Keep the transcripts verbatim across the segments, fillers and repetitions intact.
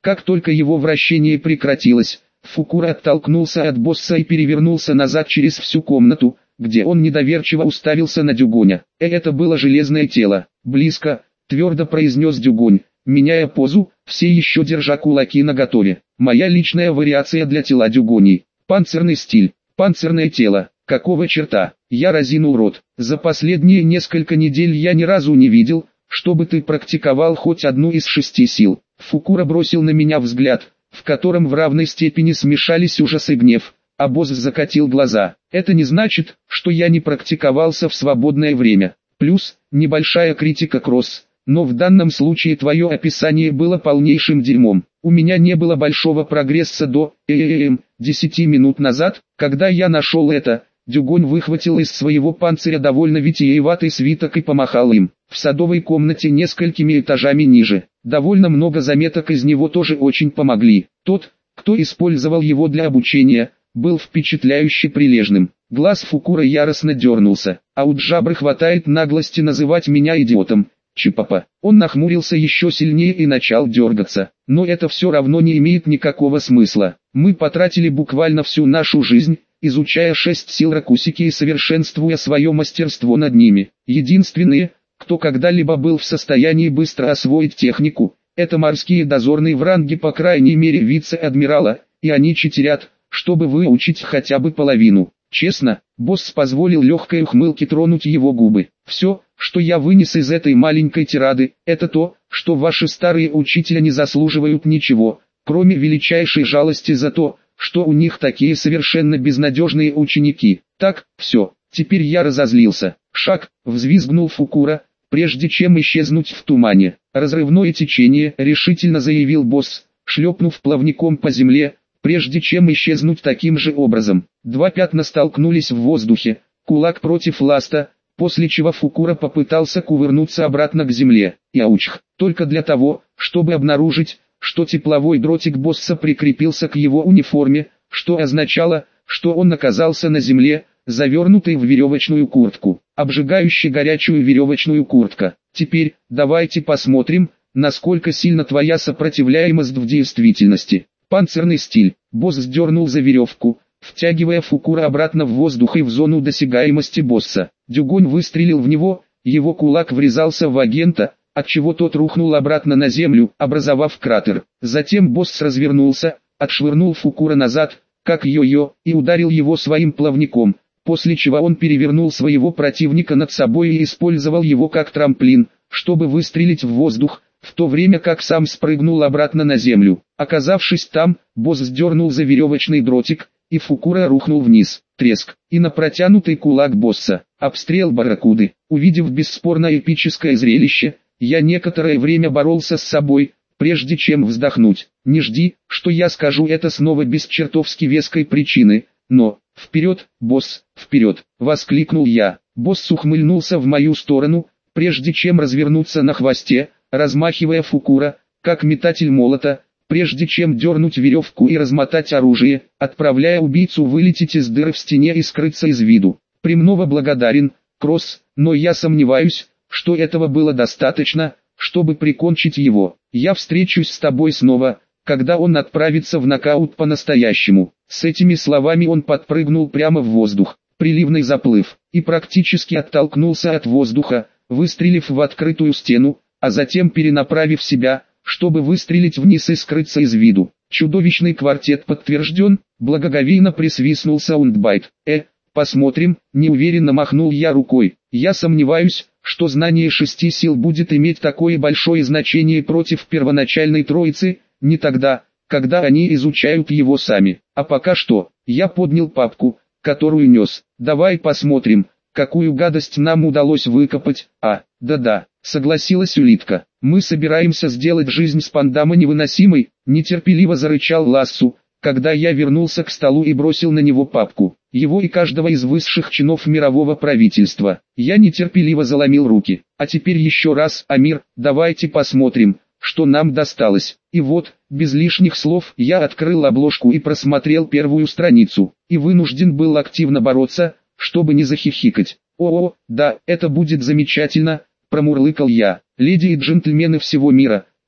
Как только его вращение прекратилось, Фукура оттолкнулся от босса и перевернулся назад через всю комнату, где он недоверчиво уставился на Дюгоня. «Э, это было железное тело. Близко», — твердо произнес Дюгонь, меняя позу, все еще держа кулаки наготове. «Моя личная вариация для тела Дюгоней. Панцирный стиль, панцирное тело. Какого черта?» Я разинул рот. «За последние несколько недель я ни разу не видел, чтобы ты практиковал хоть одну из шести сил». Фукура бросил на меня взгляд, в котором в равной степени смешались ужас и гнев, а босс закатил глаза. «Это не значит, что я не практиковался в свободное время. Плюс, небольшая критика, Кросс, но в данном случае твое описание было полнейшим дерьмом. У меня не было большого прогресса до, эм, десяти минут назад, когда я нашел это». Дюгонь выхватил из своего панциря довольно витиеватый свиток и помахал им. В садовой комнате несколькими этажами ниже. Довольно много заметок из него тоже очень помогли. Тот, кто использовал его для обучения, был впечатляюще прилежным. Глаз Фукура яростно дернулся. А у Джабры хватает наглости называть меня идиотом. Чипапа. Он нахмурился еще сильнее и начал дергаться. Но это все равно не имеет никакого смысла. Мы потратили буквально всю нашу жизнь, изучая шесть сил Ракусики и совершенствуя свое мастерство над ними. Единственные, кто когда-либо был в состоянии быстро освоить технику, это морские дозорные в ранге по крайней мере вице-адмирала, и они читерят, чтобы выучить хотя бы половину. Честно, босс позволил легкой ухмылке тронуть его губы. Все, что я вынес из этой маленькой тирады, это то, что ваши старые учителя не заслуживают ничего, кроме величайшей жалости за то, что у них такие совершенно безнадежные ученики. Так, все, теперь я разозлился. Шаг, взвизгнул Фукура, прежде чем исчезнуть в тумане. Разрывное течение, решительно заявил босс, шлепнув плавником по земле, прежде чем исчезнуть таким же образом. Два пятна столкнулись в воздухе, кулак против ласта, после чего Фукура попытался кувырнуться обратно к земле. Яучх, только для того, чтобы обнаружить, что тепловой дротик босса прикрепился к его униформе, что означало, что он оказался на земле, завернутый в веревочную куртку. Обжигающе горячую веревочную куртка. Теперь, давайте посмотрим, насколько сильно твоя сопротивляемость в действительности. Панцирный стиль. Босс сдернул за веревку, втягивая Фукура обратно в воздух и в зону досягаемости босса. Дюгонь выстрелил в него, его кулак врезался в агента, отчего тот рухнул обратно на землю, образовав кратер. Затем босс развернулся, отшвырнул Фукура назад, как йо-йо, и ударил его своим плавником, после чего он перевернул своего противника над собой и использовал его как трамплин, чтобы выстрелить в воздух, в то время как сам спрыгнул обратно на землю. Оказавшись там, босс сдернул за веревочный дротик, и Фукура рухнул вниз. Треск. И на протянутый кулак босса. Обстрел барракуды. Увидев бесспорно эпическое зрелище, я некоторое время боролся с собой, прежде чем вздохнуть. Не жди, что я скажу это снова без чертовски веской причины, но... «Вперед, босс, вперед!» — воскликнул я. Босс ухмыльнулся в мою сторону, прежде чем развернуться на хвосте, размахивая Фукура, как метатель молота, прежде чем дернуть веревку и размотать оружие, отправляя убийцу вылететь из дыры в стене и скрыться из виду. Премного благодарен, Кросс, но я сомневаюсь, что этого было достаточно, чтобы прикончить его. Я встречусь с тобой снова, когда он отправится в нокаут по-настоящему. С этими словами он подпрыгнул прямо в воздух, приливный заплыв, и практически оттолкнулся от воздуха, выстрелив в открытую стену, а затем перенаправив себя, чтобы выстрелить вниз и скрыться из виду. Чудовищный квартет подтвержден, благоговейно присвистнул Саундбайт. Э, посмотрим, неуверенно махнул я рукой. Я сомневаюсь, что знание шести сил будет иметь такое большое значение против первоначальной троицы, не тогда, когда они изучают его сами. А пока что, я поднял папку, которую нес. Давай посмотрим, какую гадость нам удалось выкопать. А, да-да, согласилась улитка. Мы собираемся сделать жизнь Спандама невыносимой, нетерпеливо зарычал Лассу, когда я вернулся к столу и бросил на него папку. Его и каждого из высших чинов мирового правительства. Я нетерпеливо заломил руки. А теперь еще раз, Амир, давайте посмотрим, что нам досталось. И вот, без лишних слов, я открыл обложку и просмотрел первую страницу, и вынужден был активно бороться, чтобы не захихикать. «О, да, это будет замечательно», — промурлыкал я. «Леди и джентльмены всего мира,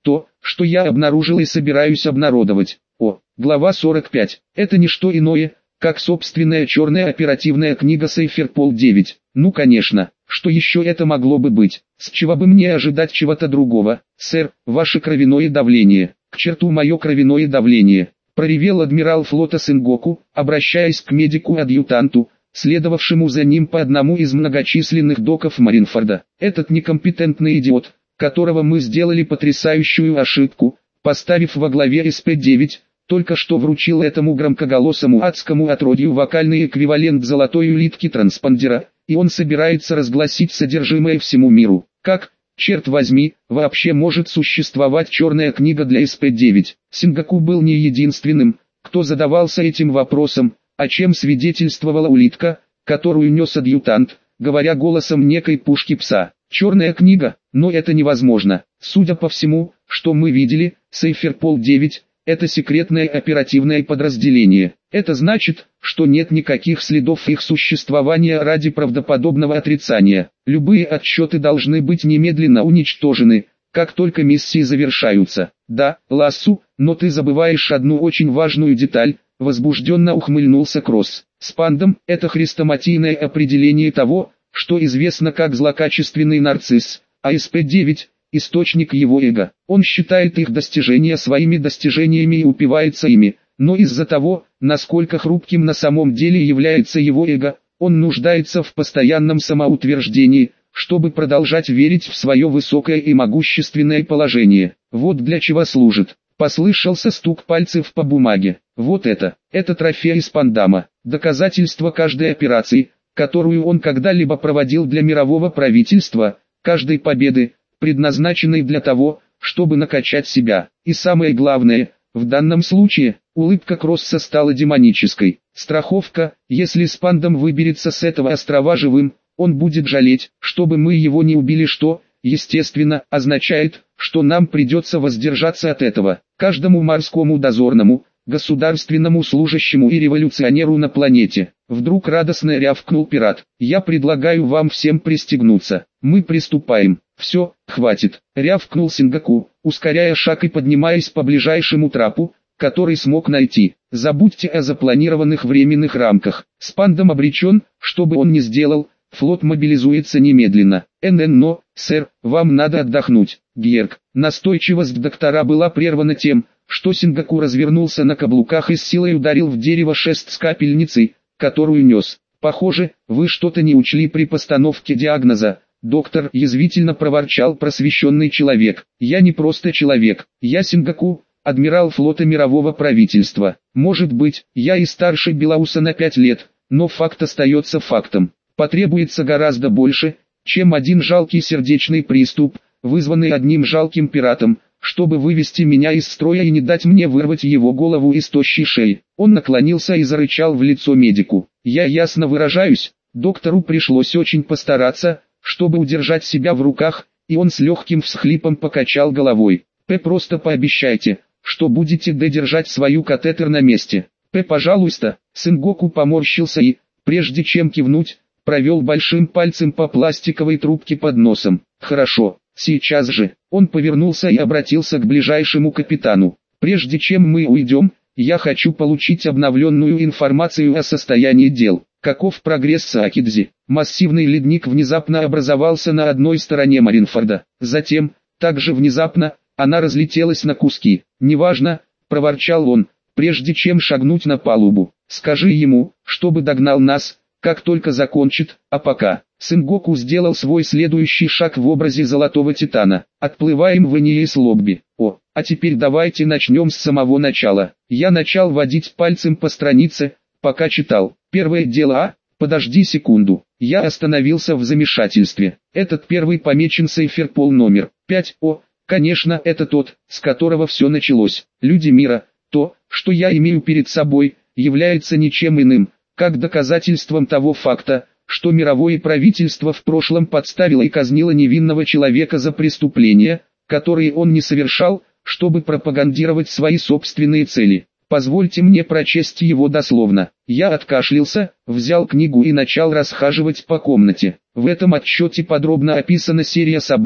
то, что я обнаружил и собираюсь обнародовать. О, глава сорок пять. Это не что иное, как собственная черная оперативная книга Сейферпол девять. Ну конечно, что еще это могло бы быть? С чего бы мне ожидать чего-то другого? Сэр, ваше кровяное давление. К черту мое кровяное давление. Проревел адмирал флота Сенгоку, обращаясь к медику-адъютанту, следовавшему за ним по одному из многочисленных доков Маринфорда. Этот некомпетентный идиот, которого мы сделали потрясающую ошибку, поставив во главе эс пэ девять, только что вручил этому громкоголосому адскому отродью вокальный эквивалент золотой улитки транспондера, и он собирается разгласить содержимое всему миру. Как, черт возьми, вообще может существовать черная книга для эс пэ девять? Сенгоку был не единственным, кто задавался этим вопросом, о чем свидетельствовала улитка, которую нес адъютант, говоря голосом некой пушки пса. Черная книга, но это невозможно. Судя по всему, что мы видели, Сейферпол девять – это секретное оперативное подразделение. Это значит, что нет никаких следов их существования ради правдоподобного отрицания. Любые отчеты должны быть немедленно уничтожены, как только миссии завершаются. Да, Лассу, но ты забываешь одну очень важную деталь, возбужденно ухмыльнулся Кросс. Спандом – это хрестоматийное определение того, что известно как злокачественный нарцисс, а эс пэ девять – источник его эго. Он считает их достижения своими достижениями и упивается ими, но из-за того, насколько хрупким на самом деле является его эго, он нуждается в постоянном самоутверждении, чтобы продолжать верить в свое высокое и могущественное положение. Вот для чего служит. Послышался стук пальцев по бумаге. Вот это, это трофей из Пандама, доказательство каждой операции, которую он когда-либо проводил для мирового правительства, каждой победы, предназначенной для того, чтобы накачать себя. И самое главное, в данном случае, улыбка Кросса стала демонической. Страховка, если Спандом выберется с этого острова живым, он будет жалеть, чтобы мы его не убили, что, естественно, означает, что нам придется воздержаться от этого. Каждому морскому дозорному, государственному служащему и революционеру на планете. Вдруг радостно рявкнул пират. Я предлагаю вам всем пристегнуться. Мы приступаем. Все, хватит. Рявкнул Сенгоку, ускоряя шаг и поднимаясь по ближайшему трапу, который смог найти. Забудьте о запланированных временных рамках. Спандом обречен, что бы он ни сделал, флот мобилизуется немедленно. эн-эн, но, сэр, вам надо отдохнуть. Герк. Настойчивость доктора была прервана тем, что Сенгоку развернулся на каблуках и с силой ударил в дерево шест с капельницей, которую нес. Похоже, вы что-то не учли при постановке диагноза. Доктор язвительно проворчал просвещенный человек. Я не просто человек, я Сенгоку, адмирал флота мирового правительства. Может быть, я и старше Белауса на пять лет, но факт остается фактом. Потребуется гораздо больше, чем один жалкий сердечный приступ, вызванный одним жалким пиратом, чтобы вывести меня из строя и не дать мне вырвать его голову из тощей шеи. Он наклонился и зарычал в лицо медику. Я ясно выражаюсь, доктору пришлось очень постараться, чтобы удержать себя в руках, и он с легким всхлипом покачал головой. П, просто пообещайте, что будете держать свою катетер на месте. П, пожалуйста. Сенгоку поморщился и, прежде чем кивнуть, провел большим пальцем по пластиковой трубке под носом. Хорошо, сейчас же. Он повернулся и обратился к ближайшему капитану. Прежде чем мы уйдем, я хочу получить обновленную информацию о состоянии дел. Каков прогресс Саакидзи? Массивный ледник внезапно образовался на одной стороне Маринфорда. Затем, также внезапно, она разлетелась на куски. «Неважно», — проворчал он, прежде чем шагнуть на палубу. «Скажи ему, чтобы догнал нас, как только закончит, а пока». Сенгоку сделал свой следующий шаг в образе Золотого Титана. «Отплываем в Эниес-Лобби. О, а теперь давайте начнем с самого начала». Я начал водить пальцем по странице, пока читал. Первое дело А, подожди секунду. Я остановился в замешательстве. Этот первый помечен Сейферпол номер пять. О, конечно, это тот, с которого все началось. Люди мира, то, что я имею перед собой, является ничем иным, как доказательством того факта, что мировое правительство в прошлом подставило и казнило невинного человека за преступления, которые он не совершал, чтобы пропагандировать свои собственные цели. Позвольте мне прочесть его дословно. Я откашлялся, взял книгу и начал расхаживать по комнате. В этом отчете подробно описана серия событий,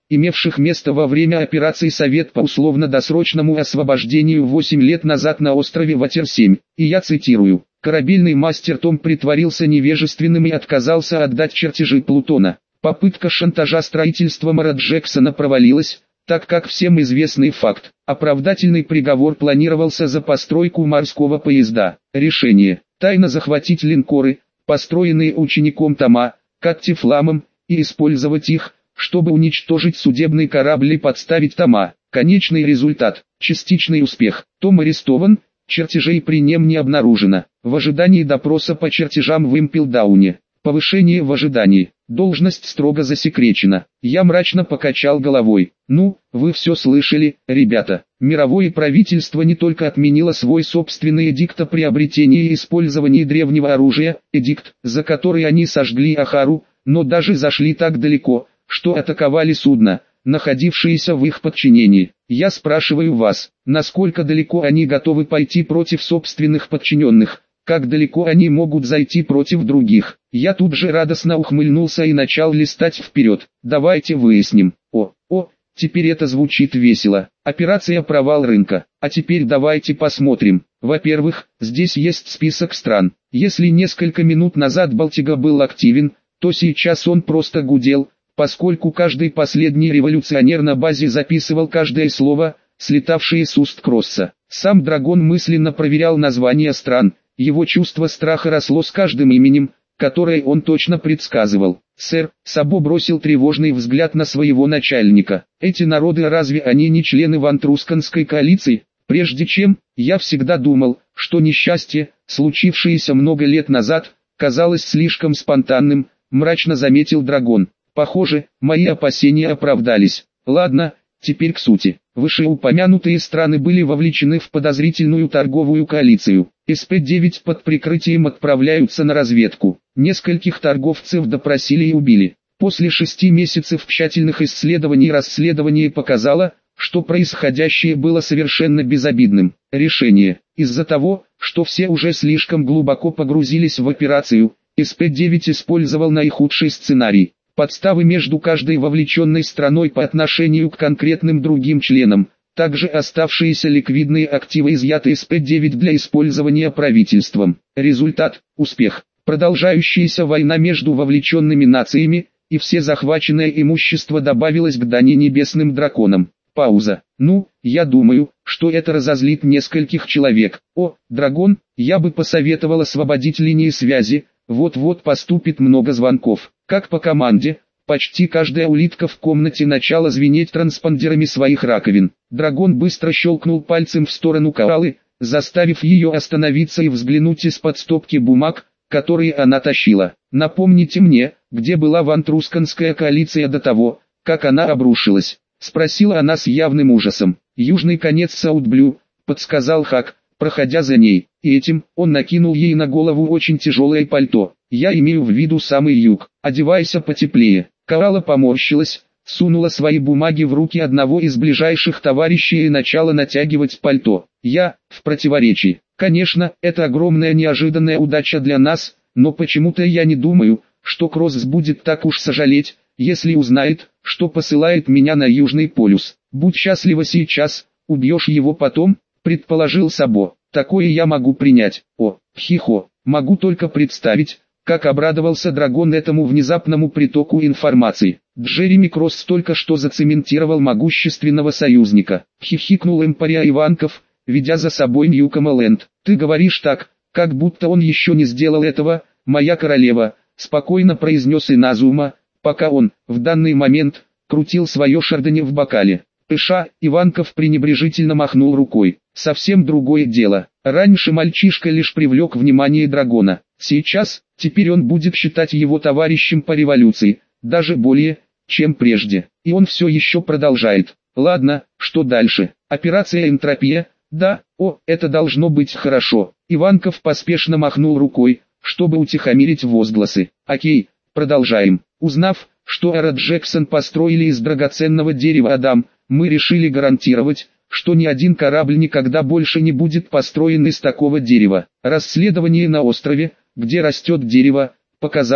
имевших место во время операции «Совет по условно-досрочному освобождению восемь лет назад на острове Ватер-семь, и я цитирую: «Корабельный мастер Том притворился невежественным и отказался отдать чертежи Плутона. Попытка шантажа строительства Мэра Джексона провалилась, так как всем известный факт. Оправдательный приговор планировался за постройку морского поезда. Решение: тайно захватить линкоры, построенные учеником Тома, Каттифламом, и использовать их, чтобы уничтожить судебный корабль и подставить Тома. Конечный результат: частичный успех. Том арестован, чертежей при нем не обнаружено. В ожидании допроса по чертежам в Импелдауне. Повышение в ожидании. Должность строго засекречена». Я мрачно покачал головой. «Ну, вы все слышали, ребята. Мировое правительство не только отменило свой собственный эдикт о приобретении и использовании древнего оружия, эдикт, за который они сожгли Ахару, но даже зашли так далеко, что атаковали судно, находившиеся в их подчинении. Я спрашиваю вас, насколько далеко они готовы пойти против собственных подчиненных? Как далеко они могут зайти против других?» Я тут же радостно ухмыльнулся и начал листать вперед. «Давайте выясним. О, о, теперь это звучит весело. Операция «Провал рынка». А теперь давайте посмотрим. Во-первых, здесь есть список стран. Если несколько минут назад Балтига был активен, то сейчас он просто гудел, поскольку каждый последний революционер на базе записывал каждое слово, слетавшее с уст Кросса. Сам Драгон мысленно проверял названия стран. Его чувство страха росло с каждым именем, которое он точно предсказывал. «Сэр», Сабо бросил тревожный взгляд на своего начальника. «Эти народы, разве они не члены Вантрусканской коалиции? Прежде чем, я всегда думал, что несчастье, случившееся много лет назад, казалось слишком спонтанным», мрачно заметил Драгон. «Похоже, мои опасения оправдались. Ладно, теперь к сути. Вышеупомянутые страны были вовлечены в подозрительную торговую коалицию. эс пэ девять под прикрытием отправляются на разведку. Нескольких торговцев допросили и убили. После шести месяцев тщательных исследований расследование показало, что происходящее было совершенно безобидным. Решение: из-за того, что все уже слишком глубоко погрузились в операцию, эс пэ девять использовал наихудший сценарий. Подставы между каждой вовлеченной страной по отношению к конкретным другим членам. Также оставшиеся ликвидные активы изъяты эс пэ девять для использования правительством. Результат: успех. Продолжающаяся война между вовлеченными нациями, и все захваченное имущество добавилось к дани небесным драконам. Пауза. «Ну, я думаю, что это разозлит нескольких человек. О, Драгон, я бы посоветовал освободить линии связи, вот-вот поступит много звонков». Как по команде, почти каждая улитка в комнате начала звенеть транспондерами своих раковин. Драгон быстро щелкнул пальцем в сторону Коалы, заставив ее остановиться и взглянуть из-под стопки бумаг, которые она тащила. «Напомните мне, где была Вантрусканская коалиция до того, как она обрушилась?» — спросила она с явным ужасом. «Южный конец Саутблю», — подсказал Хак, проходя за ней, и этим он накинул ей на голову очень тяжелое пальто. «Я имею в виду самый юг, одевайся потеплее». Коала поморщилась, сунула свои бумаги в руки одного из ближайших товарищей и начала натягивать пальто. «Я, в противоречии. Конечно, это огромная неожиданная удача для нас, но почему-то я не думаю, что Кросс будет так уж сожалеть, если узнает, что посылает меня на Южный полюс. Будь счастлива сейчас, убьешь его потом», предположил Сабо. «Такое я могу принять». «О, хихо, могу только представить, как обрадовался Драгон этому внезапному притоку информации. Джереми Кросс только что зацементировал могущественного союзника. Хихикнул Эмпария Иванков, ведя за собой Ньюкомленд. «Ты говоришь так, как будто он еще не сделал этого, моя королева», спокойно произнес Иназума, пока он, в данный момент, крутил свое шардоне в бокале. Пыша, Иванков пренебрежительно махнул рукой. «Совсем другое дело. Раньше мальчишка лишь привлек внимание Драгона. Сейчас, теперь он будет считать его товарищем по революции, даже более, чем прежде. И он все еще продолжает. Ладно, что дальше? Операция «Энтропия»? Да, о, это должно быть хорошо». Иванков поспешно махнул рукой, чтобы утихомирить возгласы. «Окей, продолжаем. Узнав, что Эра Джексон построили из драгоценного дерева Адам, мы решили гарантировать, что ни один корабль никогда больше не будет построен из такого дерева. Расследование на острове, где растет дерево, показало,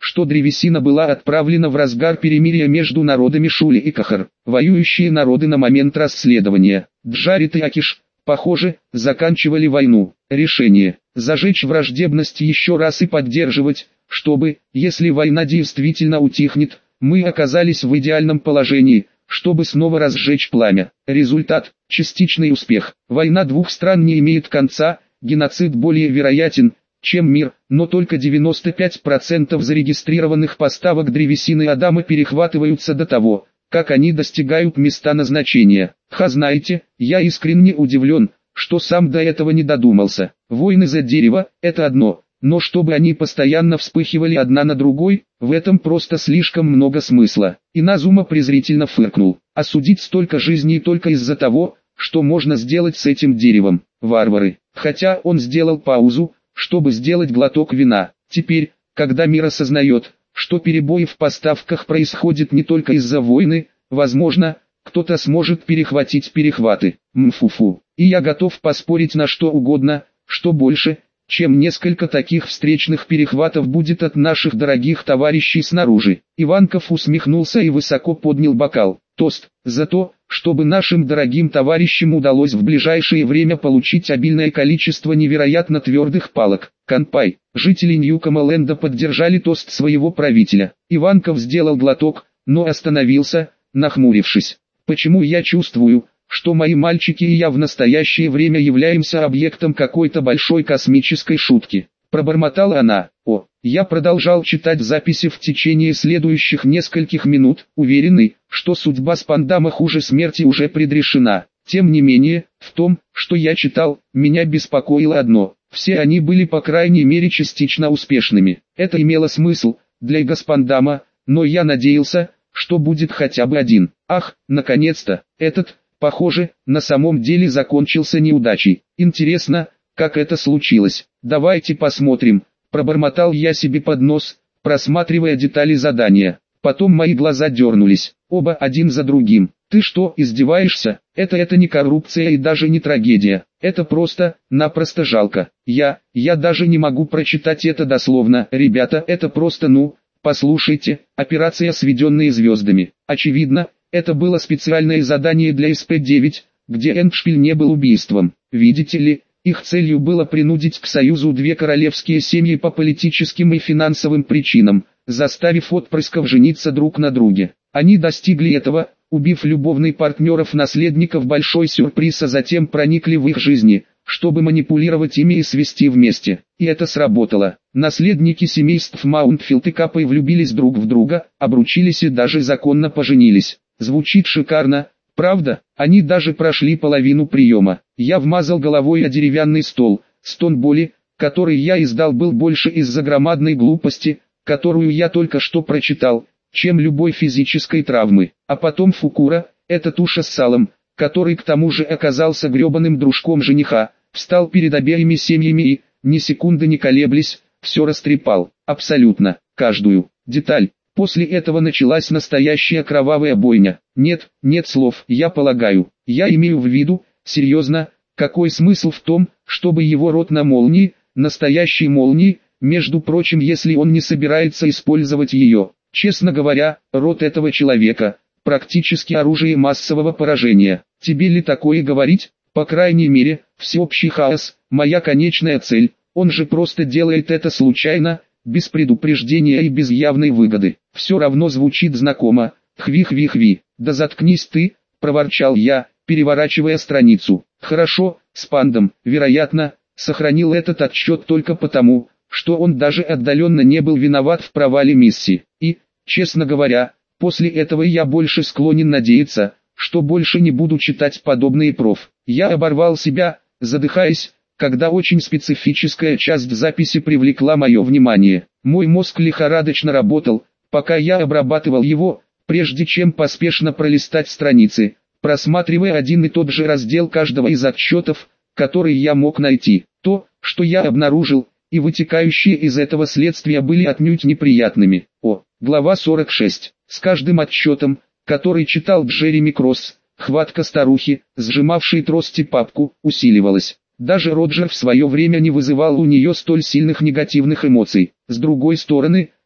что древесина была отправлена в разгар перемирия между народами Шули и Кахар, воюющие народы на момент расследования. Джарит и Акиш, похоже, заканчивали войну. Решение – зажечь враждебность еще раз и поддерживать, чтобы, если война действительно утихнет, мы оказались в идеальном положении, чтобы снова разжечь пламя. Результат – частичный успех. Война двух стран не имеет конца, геноцид более вероятен, чем мир, но только девяносто пять процентов зарегистрированных поставок древесины Адама перехватываются до того, как они достигают места назначения. Ха, знаете, я искренне удивлен, что сам до этого не додумался. Войны за дерево – это одно, но чтобы они постоянно вспыхивали одна на другой, в этом просто слишком много смысла. Иназума презрительно фыркнул. Осудить столько жизней только из-за того, что можно сделать с этим деревом. Варвары. Хотя он сделал паузу, чтобы сделать глоток вина. Теперь, когда мир осознает, что перебои в поставках происходят не только из-за войны, возможно, кто-то сможет перехватить перехваты. Мфуфу. И я готов поспорить на что угодно, что больше, чем несколько таких встречных перехватов будет от наших дорогих товарищей снаружи. Иванков усмехнулся и высоко поднял бокал. Тост за то, чтобы нашим дорогим товарищам удалось в ближайшее время получить обильное количество невероятно твердых палок. Канпай. Жители Ньюкомаленда поддержали тост своего правителя. Иванков сделал глоток, но остановился, нахмурившись. Почему я чувствую, что мои мальчики и я в настоящее время являемся объектом какой-то большой космической шутки? Пробормотала она. О, я продолжал читать записи в течение следующих нескольких минут, уверенный, что судьба Спандама хуже смерти уже предрешена. Тем не менее, в том, что я читал, меня беспокоило одно. Все они были по крайней мере частично успешными. Это имело смысл для Гаспандама, но я надеялся, что будет хотя бы один. Ах, наконец-то, этот, похоже, на самом деле закончился неудачей. Интересно, как это случилось? Давайте посмотрим. Пробормотал я себе под нос, просматривая детали задания. Потом мои глаза дернулись, оба один за другим. Ты что, издеваешься? Это это не коррупция и даже не трагедия. Это просто, напросто жалко. Я, я даже не могу прочитать это дословно. Ребята, это просто ну, послушайте, операция «Сведенные звездами». Очевидно, это было специальное задание для эс пэ девять, где эндшпиль не был убийством. Видите ли, их целью было принудить к союзу две королевские семьи по политическим и финансовым причинам, заставив отпрысков жениться друг на друге. Они достигли этого, убив любовных партнеров-наследников. Большой сюрприз, а затем проникли в их жизни, чтобы манипулировать ими и свести вместе. И это сработало. Наследники семейств Маунтфилд и Капой влюбились друг в друга, обручились и даже законно поженились. Звучит шикарно, правда? Они даже прошли половину приема. Я вмазал головой о деревянный стол. Стон боли, который я издал, был больше из-за громадной глупости, которую я только что прочитал, чем любой физической травмы. А потом Фукура, эта туша с салом, который к тому же оказался гребаным дружком жениха, встал перед обеими семьями и, ни секунды не колеблясь, все растрепал. Абсолютно, каждую деталь. После этого началась настоящая кровавая бойня. Нет, нет слов, я полагаю. Я имею в виду, серьезно, какой смысл в том, чтобы его рот на молнии, настоящей молнии, между прочим, если он не собирается использовать ее. Честно говоря, рот этого человека – практически оружие массового поражения. Тебе ли такое говорить? По крайней мере, всеобщий хаос – моя конечная цель. Он же просто делает это случайно, без предупреждения и без явной выгоды. Все равно звучит знакомо. Хви-хви-хви. Да заткнись ты, проворчал я, переворачивая страницу. Хорошо, Спандам, вероятно, сохранил этот отчет только потому, что он даже отдаленно не был виноват в провале миссии. И, честно говоря, после этого я больше склонен надеяться, что больше не буду читать подобные проф. Я оборвал себя, задыхаясь, когда очень специфическая часть записи привлекла мое внимание. Мой мозг лихорадочно работал, пока я обрабатывал его, прежде чем поспешно пролистать страницы, просматривая один и тот же раздел каждого из отчетов, который я мог найти. То, что я обнаружил, и вытекающие из этого следствия были отнюдь неприятными. О, глава сорок шесть. С каждым отчетом, который читал Джереми Кросс, хватка старухи, сжимавшей трости папку, усиливалась. Даже Роджер в свое время не вызывал у нее столь сильных негативных эмоций. С другой стороны,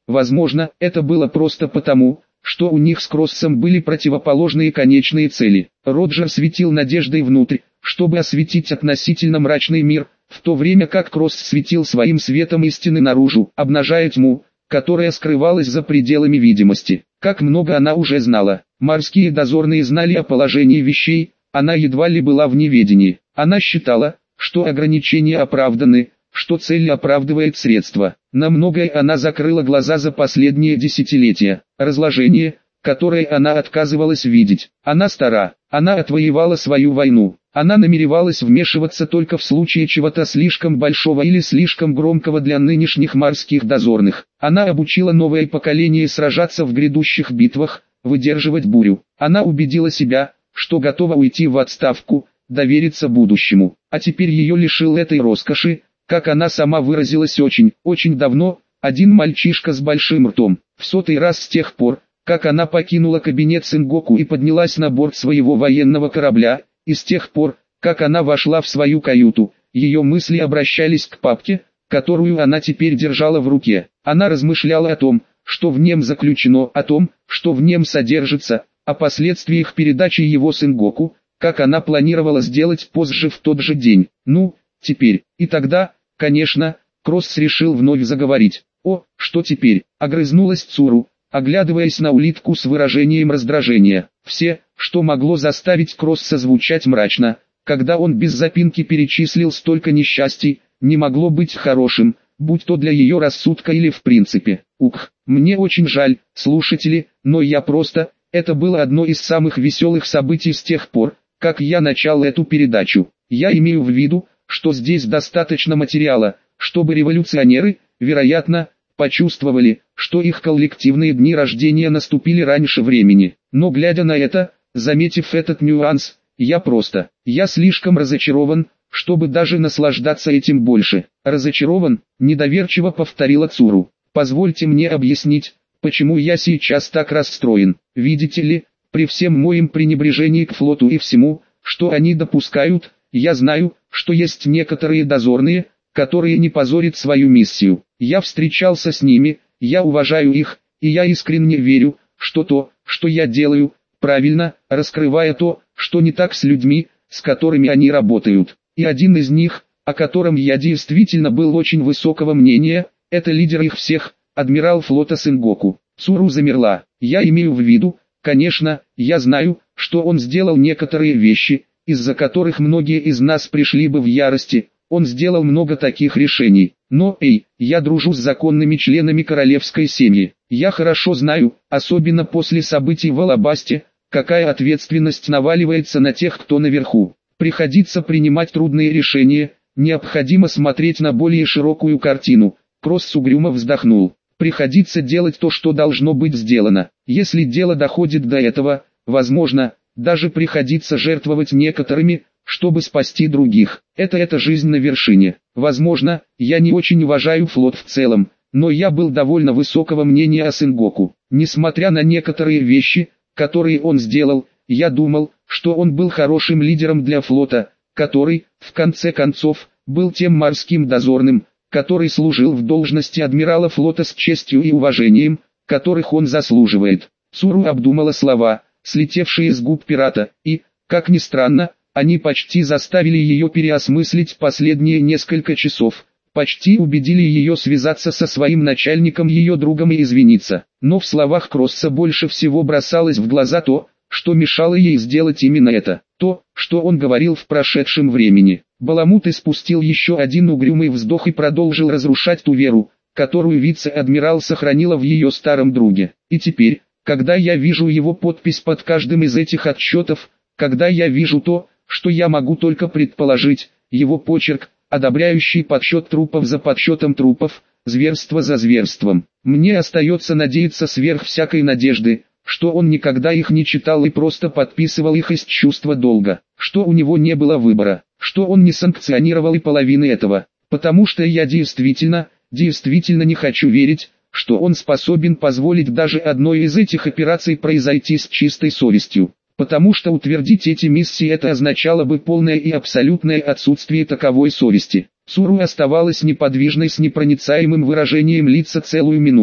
Возможно, это было просто потому, что у них с Кроссом были противоположные конечные цели. Роджер светил надеждой внутрь, чтобы осветить относительно мрачный мир, в то время как Кросс светил своим светом истины наружу, обнажая тьму, которая скрывалась за пределами видимости. Как много она уже знала. Морские дозорные знали о положении вещей, она едва ли была в неведении. Она считала, что ограничения оправданы, что цель оправдывает средства. На многое она закрыла глаза за последние десятилетия. Разложение, которое она отказывалась видеть. Она стара, она отвоевала свою войну. Она намеревалась вмешиваться только в случае чего-то слишком большого или слишком громкого для нынешних морских дозорных. Она обучила новое поколение сражаться в грядущих битвах, выдерживать бурю. Она убедила себя, что готова уйти в отставку, довериться будущему. А теперь ее лишил этой роскоши, как она сама выразилась очень, очень давно, один мальчишка с большим ртом. В сотый раз с тех пор, как она покинула кабинет Сенгоку и поднялась на борт своего военного корабля, и с тех пор, как она вошла в свою каюту, ее мысли обращались к папке, которую она теперь держала в руке. Она размышляла о том, что в нем заключено, о том, что в нем содержится, о последствиях передачи его Сенгоку, как она планировала сделать позже в тот же день. Ну, теперь, и тогда, конечно, Кросс решил вновь заговорить. «О, что теперь?» — огрызнулась Цуру, оглядываясь на улитку с выражением раздражения. Все, что могло заставить Кросса звучать мрачно, когда он без запинки перечислил столько несчастий, не могло быть хорошим, будь то для ее рассудка или в принципе. Ух, мне очень жаль, слушатели, но я просто... Это было одно из самых веселых событий с тех пор, как я начал эту передачу. Я имею в виду, что здесь достаточно материала, чтобы революционеры, вероятно, почувствовали, что их коллективные дни рождения наступили раньше времени. Но глядя на это, заметив этот нюанс, я просто, я слишком разочарован, чтобы даже наслаждаться этим больше. Разочарован, недоверчиво повторила Цуру. Позвольте мне объяснить, почему я сейчас так расстроен. Видите ли, при всем моем пренебрежении к флоту и всему, что они допускают, я знаю, что есть некоторые дозорные, которые не позорят свою миссию. Я встречался с ними, я уважаю их, и я искренне верю, что то, что я делаю, правильно, раскрывая то, что не так с людьми, с которыми они работают. И один из них, о котором я действительно был очень высокого мнения, это лидер их всех, адмирал флота Сенгоку. Цуру замерла. Я имею в виду, конечно, я знаю, что он сделал некоторые вещи, из-за которых многие из нас пришли бы в ярости. Он сделал много таких решений. Но, эй, я дружу с законными членами королевской семьи. Я хорошо знаю, особенно после событий в Алабасте, какая ответственность наваливается на тех, кто наверху. Приходится принимать трудные решения, необходимо смотреть на более широкую картину. Кросс угрюмо вздохнул. Приходится делать то, что должно быть сделано. Если дело доходит до этого, возможно, даже приходится жертвовать некоторыми, чтобы спасти других. Это эта жизнь на вершине. Возможно, я не очень уважаю флот в целом, но я был довольно высокого мнения о Сенгоку. Несмотря на некоторые вещи, которые он сделал, я думал, что он был хорошим лидером для флота, который, в конце концов, был тем морским дозорным, который служил в должности адмирала флота с честью и уважением, которых он заслуживает. Цуру обдумала слова, слетевшие с губ пирата, и, как ни странно, они почти заставили ее переосмыслить последние несколько часов, почти убедили ее связаться со своим начальником, ее другом, и извиниться. Но в словах Кросса больше всего бросалось в глаза то, что мешало ей сделать именно это, то, что он говорил в прошедшем времени. Баламут испустил еще один угрюмый вздох и продолжил разрушать ту веру, которую вице-адмирал сохранила в ее старом друге. И теперь, когда я вижу его подпись под каждым из этих отчетов, когда я вижу то, что я могу только предположить, его почерк, одобряющий подсчет трупов за подсчетом трупов, зверство за зверством, мне остается надеяться сверх всякой надежды, что он никогда их не читал и просто подписывал их из чувства долга, что у него не было выбора, что он не санкционировал и половины этого, потому что я действительно, действительно не хочу верить, что он способен позволить даже одной из этих операций произойти с чистой совестью. Потому что утвердить эти миссии это означало бы полное и абсолютное отсутствие таковой совести. Цуру оставалась неподвижной с непроницаемым выражением лица целую минуту.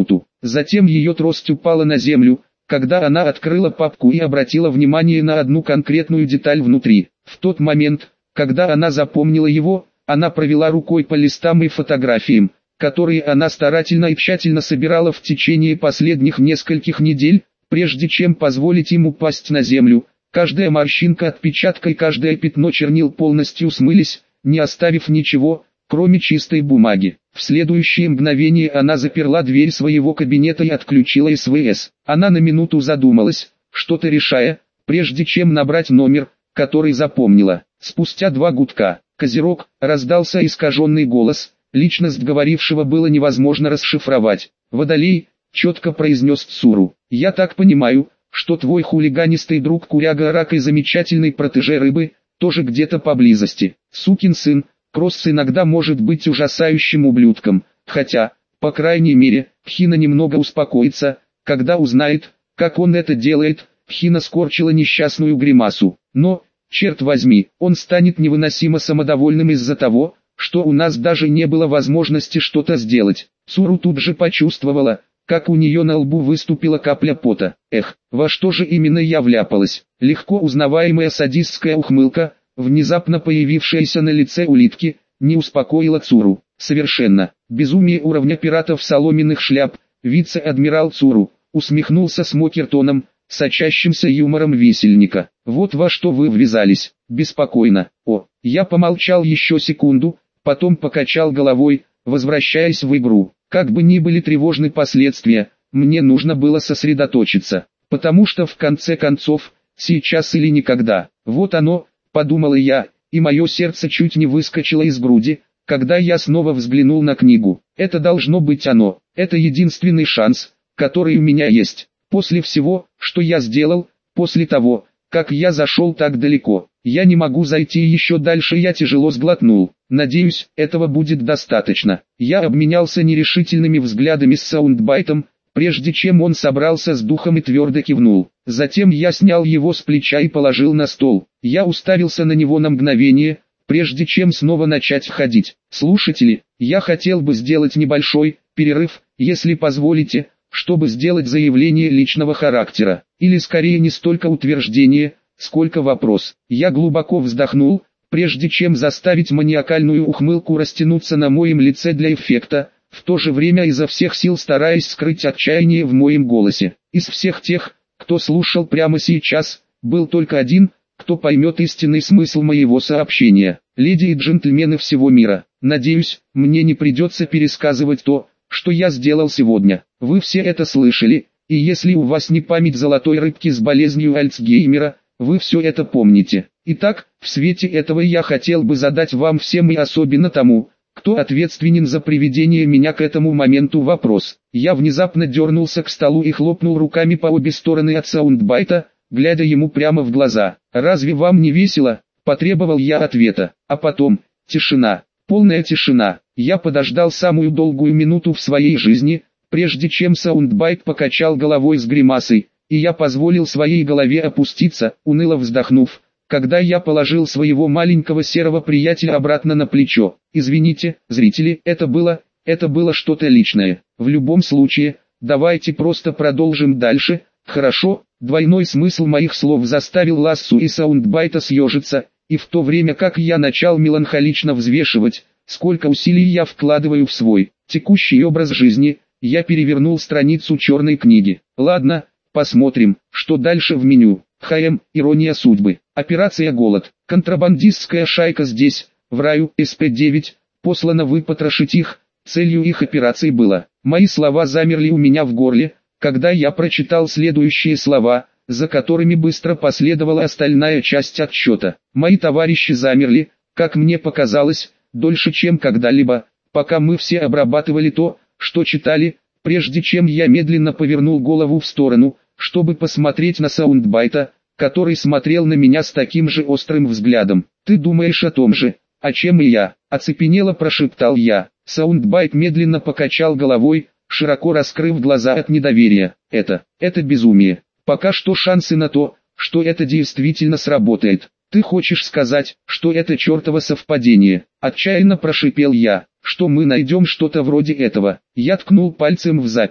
Затем ее трость упала на землю, когда она открыла папку и обратила внимание на одну конкретную деталь внутри. В тот момент, когда она запомнила его, она провела рукой по листам и фотографиям, которые она старательно и тщательно собирала в течение последних нескольких недель, прежде чем позволить им упасть на землю. Каждая морщинка отпечатка и каждое пятно чернил полностью смылись, не оставив ничего, кроме чистой бумаги. В следующее мгновение она заперла дверь своего кабинета и отключила СВС. Она на минуту задумалась, что-то решая, прежде чем набрать номер, который запомнила. Спустя два гудка, «Козерог», раздался искаженный голос, личность говорившего было невозможно расшифровать. «Водолей», четко произнес Цуру, «я так понимаю, что твой хулиганистый друг Куряга Рак и замечательный протеже Рыбы, тоже где-то поблизости. Сукин сын, Кросс иногда может быть ужасающим ублюдком, хотя, по крайней мере, Пхина немного успокоится, когда узнает, как он это делает». Пхина скорчила несчастную гримасу. «Но, черт возьми, он станет невыносимо самодовольным из-за того, что у нас даже не было возможности что-то сделать». Цуру тут же почувствовала, как у нее на лбу выступила капля пота. Эх, во что же именно я вляпалась? Легко узнаваемая садистская ухмылка, внезапно появившаяся на лице улитки, не успокоила Цуру. Совершенно. Безумие уровня пиратов соломенных шляп. Вице-адмирал Цуру усмехнулся смокертоном, сочащимся юмором висельника. «Вот во что вы ввязались». Беспокойно. О, я помолчал еще секунду, потом покачал головой, возвращаясь в игру. Как бы ни были тревожны последствия, мне нужно было сосредоточиться, потому что в конце концов, сейчас или никогда. Вот оно, подумала я, и мое сердце чуть не выскочило из груди, когда я снова взглянул на книгу. Это должно быть оно, это единственный шанс, который у меня есть. После всего, что я сделал, после того, как я зашел так далеко, я не могу зайти еще дальше. Я тяжело сглотнул. Надеюсь, этого будет достаточно. Я обменялся нерешительными взглядами с Саундбайтом, прежде чем он собрался с духом и твердо кивнул. Затем я снял его с плеча и положил на стол. Я уставился на него на мгновение, прежде чем снова начать ходить. Слушатели, я хотел бы сделать небольшой перерыв, если позволите, чтобы сделать заявление личного характера, или скорее не столько утверждение, сколько вопрос. Я глубоко вздохнул, прежде чем заставить маниакальную ухмылку растянуться на моем лице для эффекта, в то же время изо всех сил стараясь скрыть отчаяние в моем голосе. Из всех тех, кто слушал прямо сейчас, был только один, кто поймет истинный смысл моего сообщения. Леди и джентльмены всего мира, надеюсь, мне не придется пересказывать то, что я сделал сегодня. Вы все это слышали, и если у вас не память золотой рыбки с болезнью Альцгеймера, вы все это помните. Итак, в свете этого я хотел бы задать вам всем и особенно тому, кто ответственен за приведение меня к этому моменту, вопрос. Я внезапно дернулся к столу и хлопнул руками по обе стороны от Саундбайта, глядя ему прямо в глаза. «Разве вам не весело?» – потребовал я ответа. А потом, тишина, полная тишина. Я подождал самую долгую минуту в своей жизни, прежде чем Саундбайт покачал головой с гримасой, и я позволил своей голове опуститься, уныло вздохнув, когда я положил своего маленького серого приятеля обратно на плечо. Извините, зрители, это было, это было что-то личное. В любом случае, давайте просто продолжим дальше, хорошо? Двойной смысл моих слов заставил Лассу и Саундбайта съежиться, и в то время как я начал меланхолично взвешивать, сколько усилий я вкладываю в свой текущий образ жизни, я перевернул страницу черной книги. Ладно, посмотрим, что дальше в меню. ХМ, ирония судьбы. Операция «Голод». Контрабандистская шайка здесь, в раю, эс пэ девять, послана выпотрошить их. Целью их операции было. Мои слова замерли у меня в горле, когда я прочитал следующие слова, за которыми быстро последовала остальная часть отчета. Мои товарищи замерли, как мне показалось, дольше чем когда-либо, пока мы все обрабатывали то, что читали, прежде чем я медленно повернул голову в сторону, чтобы посмотреть на Саундбайта, который смотрел на меня с таким же острым взглядом. «Ты думаешь о том же, о чем и я?» – оцепенело прошептал я. Саундбайт медленно покачал головой, широко раскрыв глаза от недоверия. «Это, это безумие. Пока что шансы на то, что это действительно сработает. Ты хочешь сказать, что это чертово совпадение?» – отчаянно прошипел я. «Что мы найдем что-то вроде этого?» Я ткнул пальцем в запись.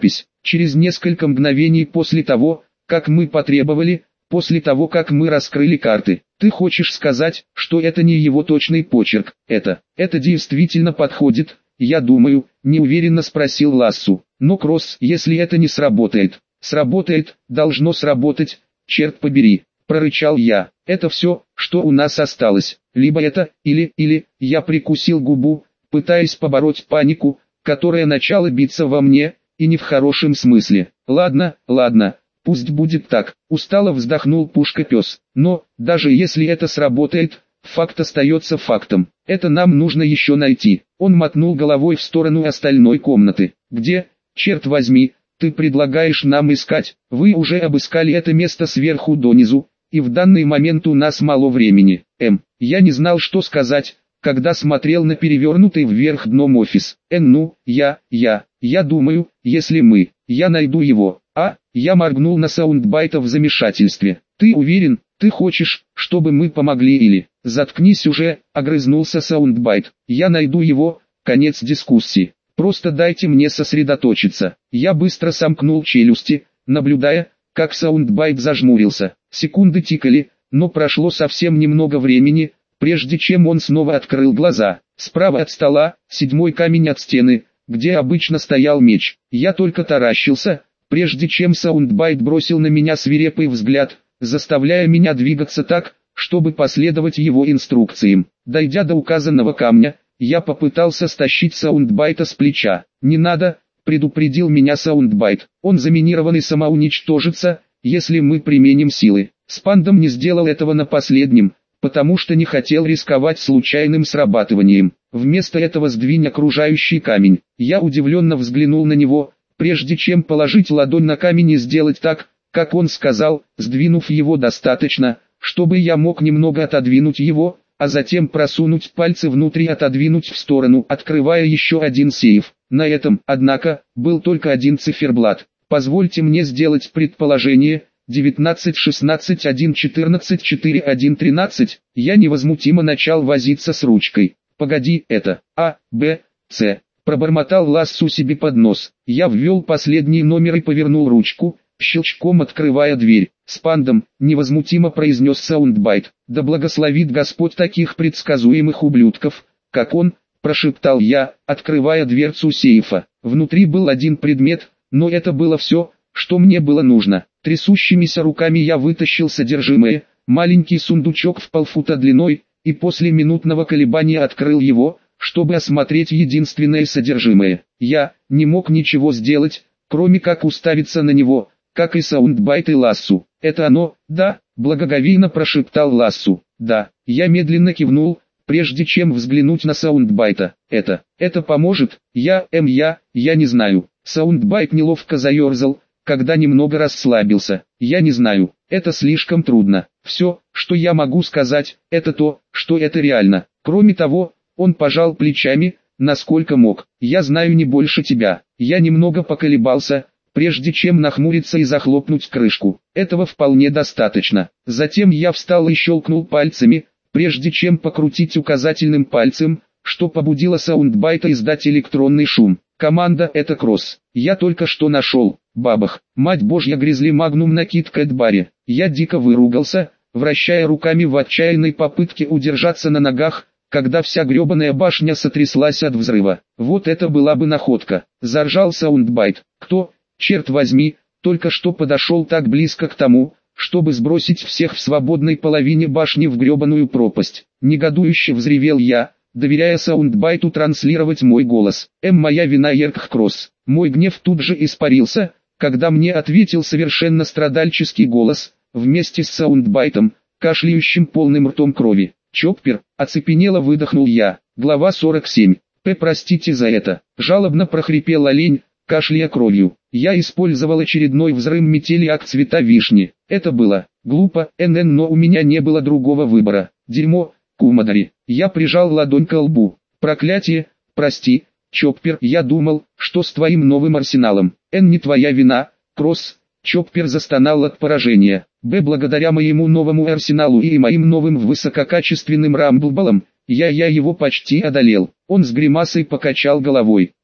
через несколько мгновений после того, как мы потребовали, после того как мы раскрыли карты. Ты хочешь сказать, что это не его точный почерк? Это, это действительно подходит, я думаю, неуверенно спросил Лассу. Но Кросс, если это не сработает, сработает, должно сработать, черт побери, прорычал я. Это все, что у нас осталось. Либо это, или, или, я прикусил губу, пытаясь побороть панику, которая начала биться во мне, и не в хорошем смысле. Ладно, ладно, пусть будет так, устало вздохнул Пушка-пес. Но, даже если это сработает, факт остается фактом. Это нам нужно еще найти. Он мотнул головой в сторону остальной комнаты. Где, черт возьми, ты предлагаешь нам искать? Вы уже обыскали это место сверху донизу, и в данный момент у нас мало времени. Эм, я не знал, что сказать, когда смотрел на перевернутый вверх дном офис. Эн, ну, я, я, я думаю, если мы, я найду его. А, я моргнул на Саундбайта в замешательстве. Ты уверен, ты хочешь, чтобы мы помогли или... Заткнись уже, огрызнулся Саундбайт. Я найду его, конец дискуссии. Просто дайте мне сосредоточиться. Я быстро сомкнул челюсти, наблюдая, как Саундбайт зажмурился. Секунды тикали, но прошло совсем немного времени, прежде чем он снова открыл глаза. Справа от стола, седьмой камень от стены, где обычно стоял меч. Я только таращился, прежде чем Саундбайт бросил на меня свирепый взгляд, заставляя меня двигаться так, чтобы последовать его инструкциям. Дойдя до указанного камня, я попытался стащить Саундбайта с плеча. «Не надо», — предупредил меня Саундбайт. «Он заминирован и самоуничтожится, если мы применим силы». Спандом не сделал этого на последнем, потому что не хотел рисковать случайным срабатыванием. Вместо этого сдвинь окружающий камень. Я удивленно взглянул на него, прежде чем положить ладонь на камень и сделать так, как он сказал, сдвинув его достаточно, чтобы я мог немного отодвинуть его, а затем просунуть пальцы внутрь и отодвинуть в сторону, открывая еще один сейф. На этом, однако, был только один циферблат. Позвольте мне сделать предположение. девятнадцать, шестнадцать, один, четырнадцать, четыре, один, тринадцать. Я невозмутимо начал возиться с ручкой. Погоди, это А, Б, С. Пробормотал Лассу себе под нос. Я ввел последний номер и повернул ручку, щелчком открывая дверь. «Спандом», — невозмутимо произнес Саундбайт. «Да благословит Господь таких предсказуемых ублюдков, как он», — прошептал я, открывая дверцу сейфа. Внутри был один предмет, но это было все, что мне было нужно. Трясущимися руками я вытащил содержимое, маленький сундучок в полфута длиной, и после минутного колебания открыл его, чтобы осмотреть единственное содержимое. Я не мог ничего сделать, кроме как уставиться на него, как и Саундбайт и Лассу. «Это оно, да?» — благоговейно прошептал Лассу. «Да». Я медленно кивнул, прежде чем взглянуть на Саундбайта. «Это, это поможет?» «Я, эм, я, я не знаю». Саундбайт неловко заерзал, когда немного расслабился. «Я не знаю, это слишком трудно. Все, что я могу сказать, это то, что это реально. Кроме того, он пожал плечами, насколько мог. Я знаю не больше тебя». Я немного поколебался, прежде чем нахмуриться и захлопнуть крышку. Этого вполне достаточно. Затем я встал и щелкнул пальцами, прежде чем покрутить указательным пальцем, что побудило Саундбайта издать электронный шум. «Команда, это Кросс. Я только что нашел». Бабах. Мать божья, Гризли Магнум на Кит-Кэт-баре. Я дико выругался, вращая руками в отчаянной попытке удержаться на ногах, когда вся гребаная башня сотряслась от взрыва. Вот это была бы находка. Заржал Саундбайт. Кто, черт возьми, только что подошел так близко к тому, чтобы сбросить всех в свободной половине башни в гребаную пропасть? Негодующе взревел я, доверяя Саундбайту транслировать мой голос. «Эм, моя вина, Ерк Кросс». Мой гнев тут же испарился, когда мне ответил совершенно страдальческий голос, вместе с Саундбайтом, кашляющим полным ртом крови. «Чоппер», — оцепенело выдохнул я. Глава сорок семь. «П, простите за это», — жалобно прохрипел олень, кашляя кровью. Я использовал очередной взрыв метели ак цвета вишни. Это было глупо, НН, но у меня не было другого выбора. Дерьмо, Кумадари. Я прижал ладонь к лбу. Проклятие, прости, Чоппер, я думал, что с твоим новым арсеналом. Н, не твоя вина, Кросс. Чоппер застонал от поражения. Б, благодаря моему новому арсеналу и моим новым высококачественным рамблбалам, я я его почти одолел. Он с гримасой покачал головой.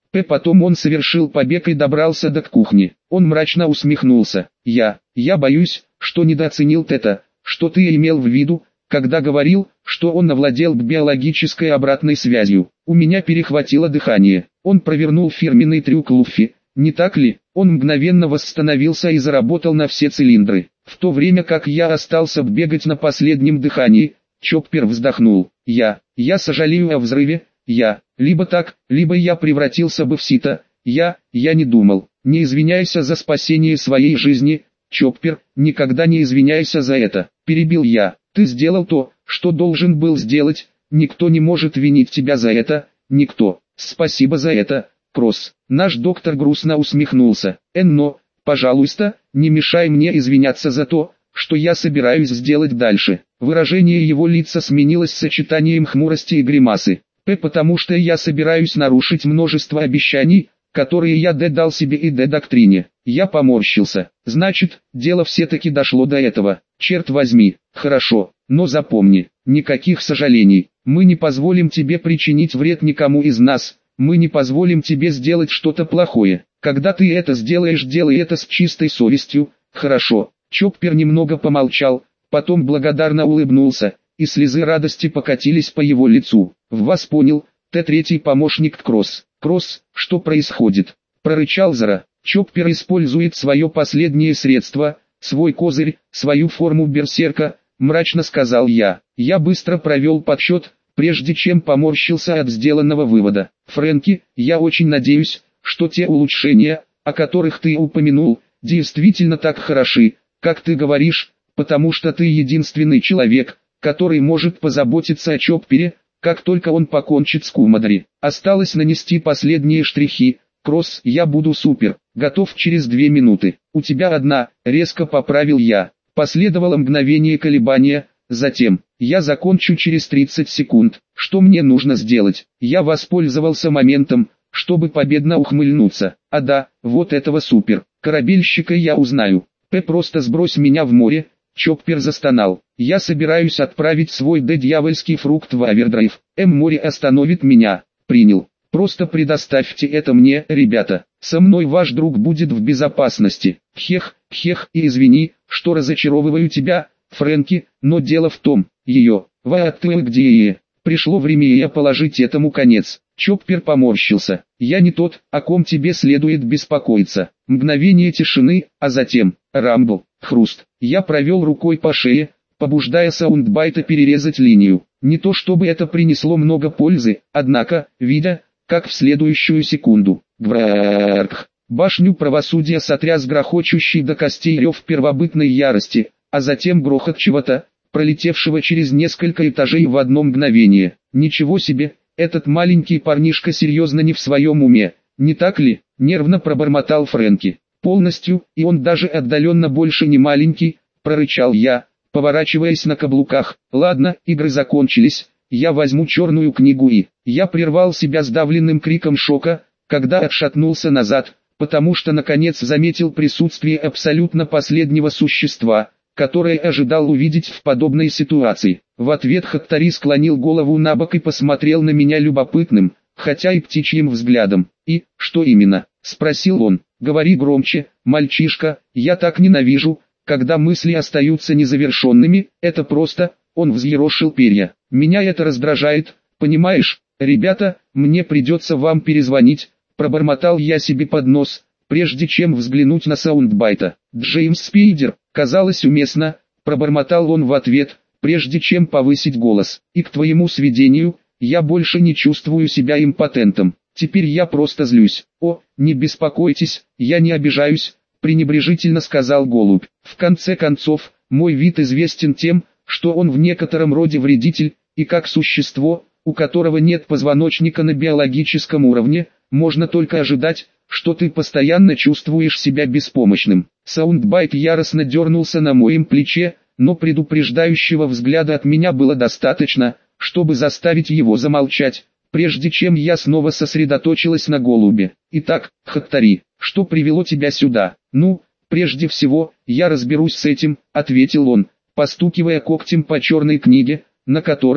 П. Потом он совершил побег и добрался до кухни. Он мрачно усмехнулся. Я, я боюсь, что недооценил это, что ты имел в виду, когда говорил, что он овладел биологической обратной связью. У меня перехватило дыхание. Он провернул фирменный трюк Луффи, не так ли? Он мгновенно восстановился и заработал на все цилиндры. В то время как я остался бегать на последнем дыхании, Чоппер вздохнул. Я, я сожалею о взрыве, я, либо так, либо я превратился бы в сито, я, я не думал. Не извиняйся за спасение своей жизни, Чоппер, никогда не извиняйся за это, перебил я. Ты сделал то, что должен был сделать, никто не может винить тебя за это, никто. Спасибо за это, Кросс. Наш доктор грустно усмехнулся. Энно, пожалуйста, не мешай мне извиняться за то, что я собираюсь сделать дальше. Выражение его лица сменилось сочетанием хмурости и гримасы. П. Потому что я собираюсь нарушить множество обещаний, которые я дал себе и Д-доктрине. Я поморщился. Значит, дело все-таки дошло до этого. Черт возьми, хорошо, но запомни, никаких сожалений. Мы не позволим тебе причинить вред никому из нас. Мы не позволим тебе сделать что-то плохое. Когда ты это сделаешь, делай это с чистой совестью. Хорошо. Чоппер немного помолчал, потом благодарно улыбнулся, и слезы радости покатились по его лицу. В вас понял, Т-третий помощник Кросс. Кросс, что происходит? Прорычал Зара. Чоппер использует свое последнее средство, свой козырь, свою форму берсерка, мрачно сказал я. Я быстро провел подсчет, прежде чем поморщился от сделанного вывода. Фрэнки, я очень надеюсь, что те улучшения, о которых ты упомянул, действительно так хороши, как ты говоришь, потому что ты единственный человек, который может позаботиться о Чоппере, как только он покончит с Кумадри. Осталось нанести последние штрихи. Кросс, я буду супер, готов через две минуты. У тебя одна, резко поправил я. Последовало мгновение колебания, затем, я закончу через тридцать секунд. Что мне нужно сделать? Я воспользовался моментом, чтобы победно ухмыльнуться. А да, вот этого супер. Корабельщика я узнаю. П. Просто сбрось меня в море. Чоппер застонал. Я собираюсь отправить свой Д-дьявольский фрукт в Авердрайв. М. Море остановит меня. Принял. Просто предоставьте это мне, ребята. Со мной ваш друг будет в безопасности. Хех, хех, и извини, что разочаровываю тебя, Фрэнки, но дело в том, ее, ваатты где пришло время и положить этому конец. Чоппер поморщился. Я не тот, о ком тебе следует беспокоиться. Мгновение тишины, а затем, рамбл, хруст. Я провел рукой по шее, побуждая саундбайта перерезать линию. Не то чтобы это принесло много пользы, однако, видя, как в следующую секунду, гварк, башню правосудия сотряс грохочущий до костей рев первобытной ярости, а затем грохот чего-то, пролетевшего через несколько этажей в одно мгновение. Ничего себе, этот маленький парнишка серьезно не в своем уме, не так ли? Нервно пробормотал Фрэнки. Полностью, и он даже отдаленно больше не маленький, прорычал я, поворачиваясь на каблуках. Ладно, игры закончились, я возьму черную книгу и... Я прервал себя сдавленным криком шока, когда отшатнулся назад, потому что наконец заметил присутствие абсолютно последнего существа, которое ожидал увидеть в подобной ситуации. В ответ Хаттари склонил голову на бок и посмотрел на меня любопытным, хотя и птичьим взглядом. «И, что именно?» — спросил он. «Говори громче, мальчишка, я так ненавижу, когда мысли остаются незавершенными, это просто...» Он взъерошил перья. «Меня это раздражает, понимаешь? Ребята, мне придется вам перезвонить», — пробормотал я себе под нос, прежде чем взглянуть на саундбайта. «Джеймс Спейдер, казалось уместно», — пробормотал он в ответ, прежде чем повысить голос. «И к твоему сведению, я больше не чувствую себя импотентом. Теперь я просто злюсь». «О, не беспокойтесь, я не обижаюсь», — пренебрежительно сказал голубь. «В конце концов, мой вид известен тем, что он в некотором роде вредитель, и как существо, у которого нет позвоночника на биологическом уровне, можно только ожидать, что ты постоянно чувствуешь себя беспомощным». Саундбайт яростно дернулся на моем плече, но предупреждающего взгляда от меня было достаточно, чтобы заставить его замолчать, прежде чем я снова сосредоточилась на голубе. «Итак, Хаттари, что привело тебя сюда?» «Ну, прежде всего, я разберусь с этим», — ответил он, постукивая когтем по черной книге, на которой,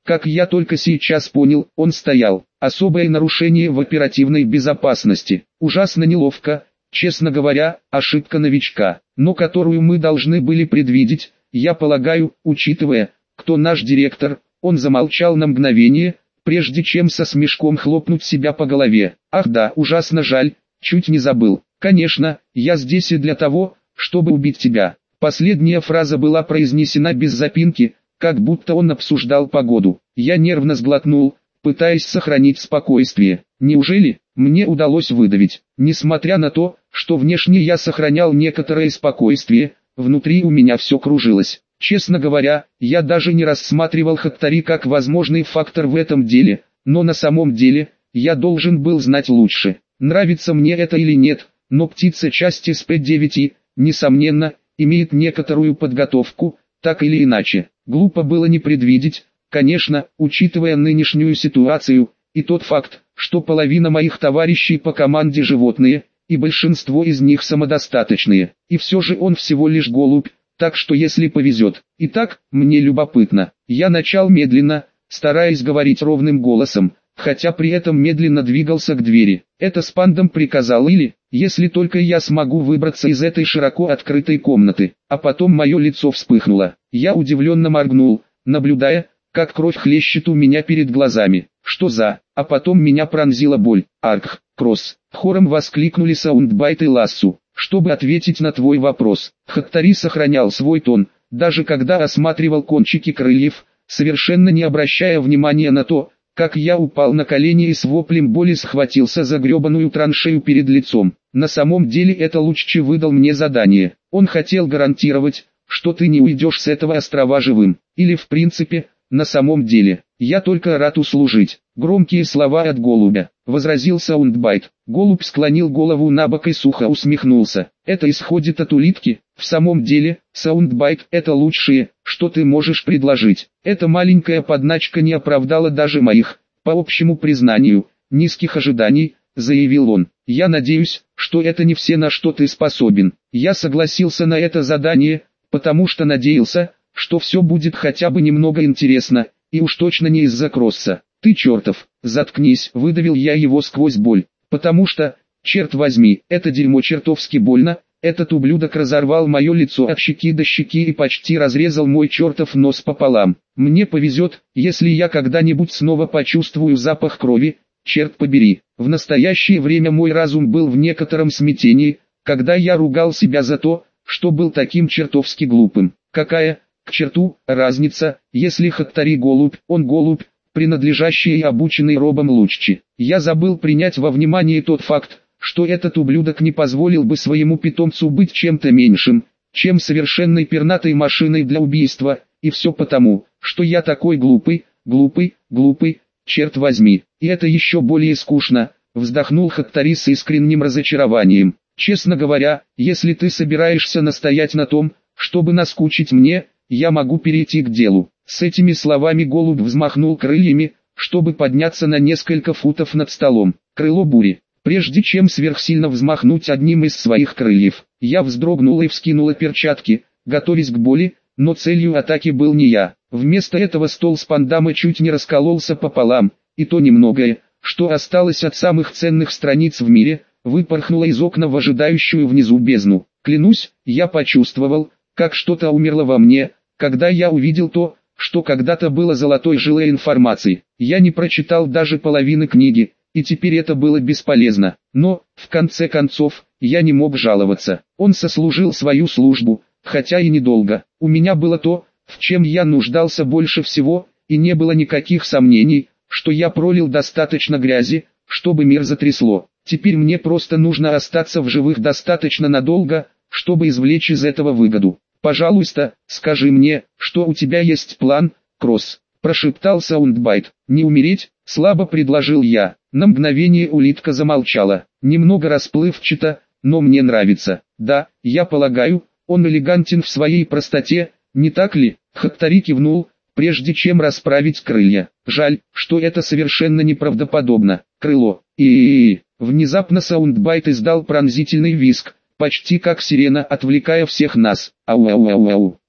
Как я только сейчас понял, он стоял. Особое нарушение в оперативной безопасности. Ужасно неловко, честно говоря, ошибка новичка, но которую мы должны были предвидеть, я полагаю, учитывая, кто наш директор. Он замолчал на мгновение, прежде чем со смешком хлопнуть себя по голове. Ах да, ужасно жаль, чуть не забыл. Конечно, я здесь и для того, чтобы убить тебя. Последняя фраза была произнесена без запинки, как будто он обсуждал погоду. Я нервно сглотнул, пытаясь сохранить спокойствие. Неужели мне удалось выдавить? Несмотря на то, что внешне я сохранял некоторое спокойствие, внутри у меня все кружилось. Честно говоря, я даже не рассматривал Хаттари как возможный фактор в этом деле, но на самом деле, я должен был знать лучше. Нравится мне это или нет, но птица часть эс пэ девять, несомненно, имеет некоторую подготовку, так или иначе. Глупо было не предвидеть, конечно, учитывая нынешнюю ситуацию, и тот факт, что половина моих товарищей по команде животные, и большинство из них самодостаточные. И все же он всего лишь голубь, так что если повезет. Итак, мне любопытно. Я начал медленно, стараясь говорить ровным голосом, хотя при этом медленно двигался к двери. Это Спандом приказал или, если только я смогу выбраться из этой широко открытой комнаты. А потом мое лицо вспыхнуло. Я удивленно моргнул, наблюдая, как кровь хлещет у меня перед глазами. Что за... А потом меня пронзила боль. Арк, Кросс. Хором воскликнули Саундбайт и Лассу. Чтобы ответить на твой вопрос, Хаттари сохранял свой тон, даже когда осматривал кончики крыльев, совершенно не обращая внимания на то, как я упал на колени и с воплем боли схватился за гребаную траншею перед лицом. На самом деле это Луччи выдал мне задание. Он хотел гарантировать, что ты не уйдешь с этого острова живым. Или в принципе, на самом деле, я только рад услужить. Громкие слова от голубя, возразил Саундбайт. Голубь склонил голову на бок и сухо усмехнулся. Это исходит от улитки. В самом деле, Саундбайт, это лучшее, что ты можешь предложить. Эта маленькая подначка не оправдала даже моих, по общему признанию, низких ожиданий, заявил он. Я надеюсь, что это не все, на что ты способен. Я согласился на это задание, потому что надеялся, что все будет хотя бы немного интересно, и уж точно не из-за Кросса. Ты чертов, заткнись, выдавил я его сквозь боль, потому что, черт возьми, это дерьмо чертовски больно, этот ублюдок разорвал мое лицо от щеки до щеки и почти разрезал мой чертов нос пополам. Мне повезет, если я когда-нибудь снова почувствую запах крови, черт побери. В настоящее время мой разум был в некотором смятении, когда я ругал себя за то, что был таким чертовски глупым. Какая, к черту, разница, если Хаттари голубь, он голубь, принадлежащий и обученный робом Луччи. Я забыл принять во внимание тот факт, что этот ублюдок не позволил бы своему питомцу быть чем-то меньшим, чем совершенной пернатой машиной для убийства, и все потому, что я такой глупый, глупый, глупый, черт возьми. И это еще более скучно, вздохнул Хаттари с искренним разочарованием. Честно говоря, если ты собираешься настоять на том, чтобы наскучить мне, я могу перейти к делу. С этими словами голубь взмахнул крыльями, чтобы подняться на несколько футов над столом. Крыло бури. Прежде чем сверхсильно взмахнуть одним из своих крыльев, я вздрогнула и вскинула перчатки, готовясь к боли, но целью атаки был не я. Вместо этого стол Спандама чуть не раскололся пополам, и то немногое, что осталось от самых ценных страниц в мире, выпорхнуло из окна в ожидающую внизу бездну. Клянусь, я почувствовал, как что-то умерло во мне, когда я увидел то, что когда-то было золотой жилой информацией. Я не прочитал даже половины книги, и теперь это было бесполезно. Но, в конце концов, я не мог жаловаться. Он сослужил свою службу, хотя и недолго. У меня было то, в чем я нуждался больше всего, и не было никаких сомнений, что я пролил достаточно грязи, чтобы мир затрясло. Теперь мне просто нужно остаться в живых достаточно надолго, чтобы извлечь из этого выгоду. «Пожалуйста, скажи мне, что у тебя есть план, Кросс», – прошептал Саундбайт. «Не умереть?» – слабо предложил я. На мгновение улитка замолчала, немного расплывчато, но мне нравится. «Да, я полагаю, он элегантен в своей простоте, не так ли?» Хаттари кивнул, прежде чем расправить крылья. «Жаль, что это совершенно неправдоподобно. Крыло. И внезапно Саундбайт издал пронзительный визг, почти как сирена, отвлекая всех нас. Ау-ау-ау-ау.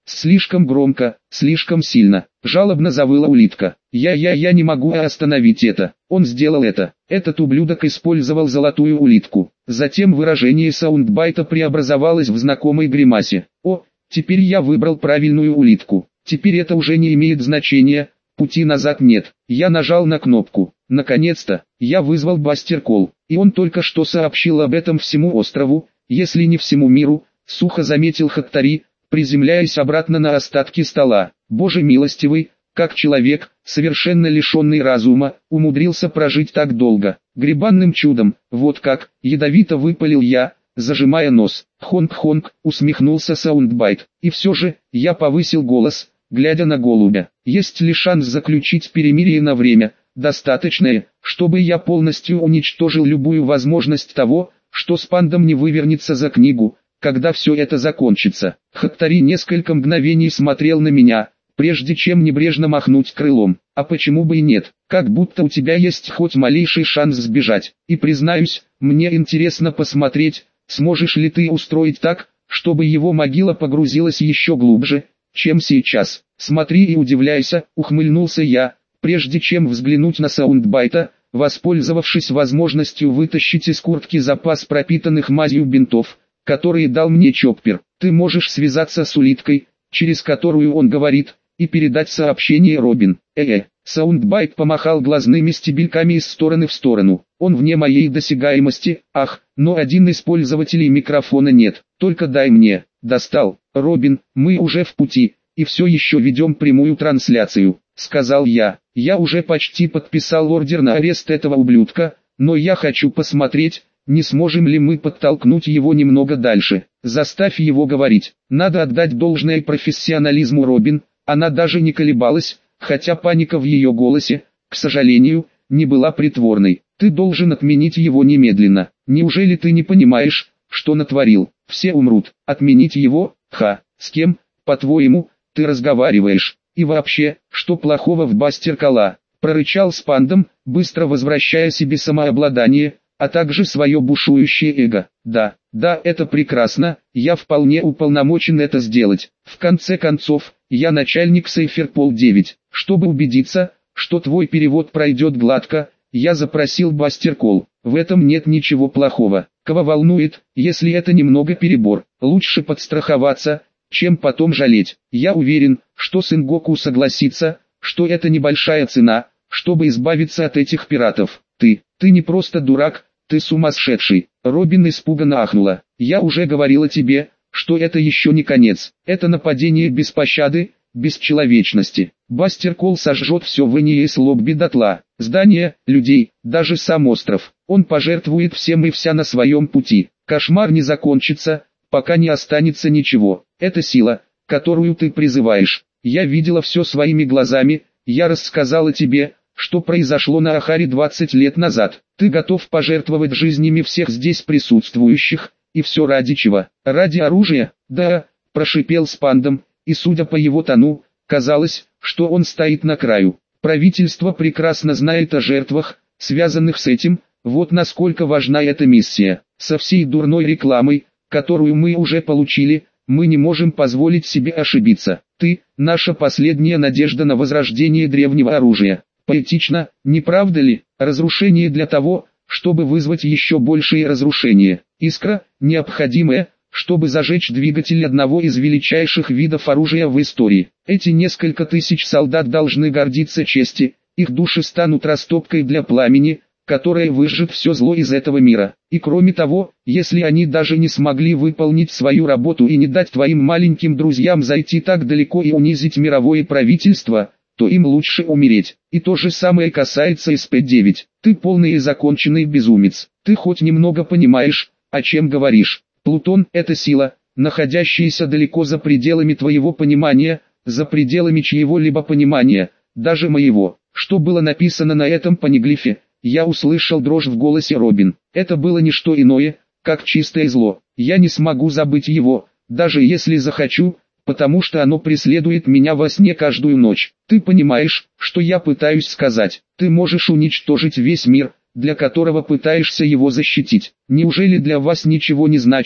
Слишком громко, слишком сильно. Жалобно завыла улитка. Я-я-я не могу остановить это. Он сделал это. Этот ублюдок использовал золотую улитку. Затем выражение саундбайта преобразовалось в знакомой гримасе. О, теперь я выбрал правильную улитку. Теперь это уже не имеет значения. Пути назад нет. Я нажал на кнопку. Наконец-то, я вызвал Бастер Колл. И он только что сообщил об этом всему острову, если не всему миру, сухо заметил Хаттари, приземляясь обратно на остатки стола. Боже милостивый, как человек, совершенно лишенный разума, умудрился прожить так долго. Гребанным чудом, вот как, ядовито выпалил я, зажимая нос. Хонг-хонг, усмехнулся саундбайт. И все же, я повысил голос, глядя на голубя. Есть ли шанс заключить перемирие на время, достаточное, чтобы я полностью уничтожил любую возможность того, что с пандом не вывернется за книгу, когда все это закончится. Хаттари несколько мгновений смотрел на меня, прежде чем небрежно махнуть крылом. А почему бы и нет, как будто у тебя есть хоть малейший шанс сбежать. И признаюсь, мне интересно посмотреть, сможешь ли ты устроить так, чтобы его могила погрузилась еще глубже, чем сейчас. Смотри и удивляйся, ухмыльнулся я, прежде чем взглянуть на саундбайта, воспользовавшись возможностью вытащить из куртки запас пропитанных мазью бинтов, которые дал мне Чоппер. Ты можешь связаться с улиткой, через которую он говорит, и передать сообщение Робин. Э-э, саундбайт помахал глазными стебельками из стороны в сторону. Он вне моей досягаемости, ах, но один из пользователей микрофона нет, только дай мне. Достал. Робин, мы уже в пути, и все еще ведем прямую трансляцию, сказал я. Я уже почти подписал ордер на арест этого ублюдка, но я хочу посмотреть, не сможем ли мы подтолкнуть его немного дальше. Заставь его говорить. Надо отдать должное профессионализму Робин, она даже не колебалась, хотя паника в ее голосе, к сожалению, не была притворной. Ты должен отменить его немедленно. Неужели ты не понимаешь, что натворил? Все умрут. Отменить его? Ха, с кем, по-твоему, ты разговариваешь? И вообще, что плохого в Бастер Колла? Прорычал с пандом, быстро возвращая себе самообладание, а также свое бушующее эго. Да, да, это прекрасно, я вполне уполномочен это сделать. В конце концов, я начальник Сейферпол девять. Чтобы убедиться, что твой перевод пройдет гладко, я запросил Бастер Колл. В этом нет ничего плохого. Кого волнует, если это немного перебор? Лучше подстраховаться, чем потом жалеть. Я уверен, что Сенгоку согласится, что это небольшая цена, чтобы избавиться от этих пиратов. Ты, ты не просто дурак, ты сумасшедший. Робин испуганно ахнула. Я уже говорила тебе, что это еще не конец. Это нападение без пощады, без человечности. Бастер Колл сожжет все в Эниэс-Лобби дотла. Здания, людей, даже сам остров. Он пожертвует всем и вся на своем пути. Кошмар не закончится, пока не останется ничего. Это сила, которую ты призываешь. Я видела все своими глазами, я рассказала тебе, что произошло на Ахаре двадцать лет назад. Ты готов пожертвовать жизнями всех здесь присутствующих, и все ради чего? Ради оружия? Да, прошипел с пандом, и судя по его тону, казалось, что он стоит на краю. Правительство прекрасно знает о жертвах, связанных с этим, вот насколько важна эта миссия. Со всей дурной рекламой, которую мы уже получили, мы не можем позволить себе ошибиться. Ты – наша последняя надежда на возрождение древнего оружия. Поэтично, не правда ли? Разрушение для того, чтобы вызвать еще большие разрушения. Искра, необходимая, чтобы зажечь двигатель одного из величайших видов оружия в истории. Эти несколько тысяч солдат должны гордиться честью, их души станут растопкой для пламени, которое выжжет все зло из этого мира. И кроме того, если они даже не смогли выполнить свою работу и не дать твоим маленьким друзьям зайти так далеко и унизить мировое правительство, то им лучше умереть. И то же самое касается эс пэ девять. Ты полный и законченный безумец. Ты хоть немного понимаешь, о чем говоришь? Плутон – это сила, находящаяся далеко за пределами твоего понимания, за пределами чьего-либо понимания, даже моего. Что было написано на этом панеглифе? Я услышал дрожь в голосе Робин. Это было не что иное, как чистое зло. Я не смогу забыть его, даже если захочу, потому что оно преследует меня во сне каждую ночь. Ты понимаешь, что я пытаюсь сказать? Ты можешь уничтожить весь мир, для которого пытаешься его защитить. Неужели для вас ничего не значит,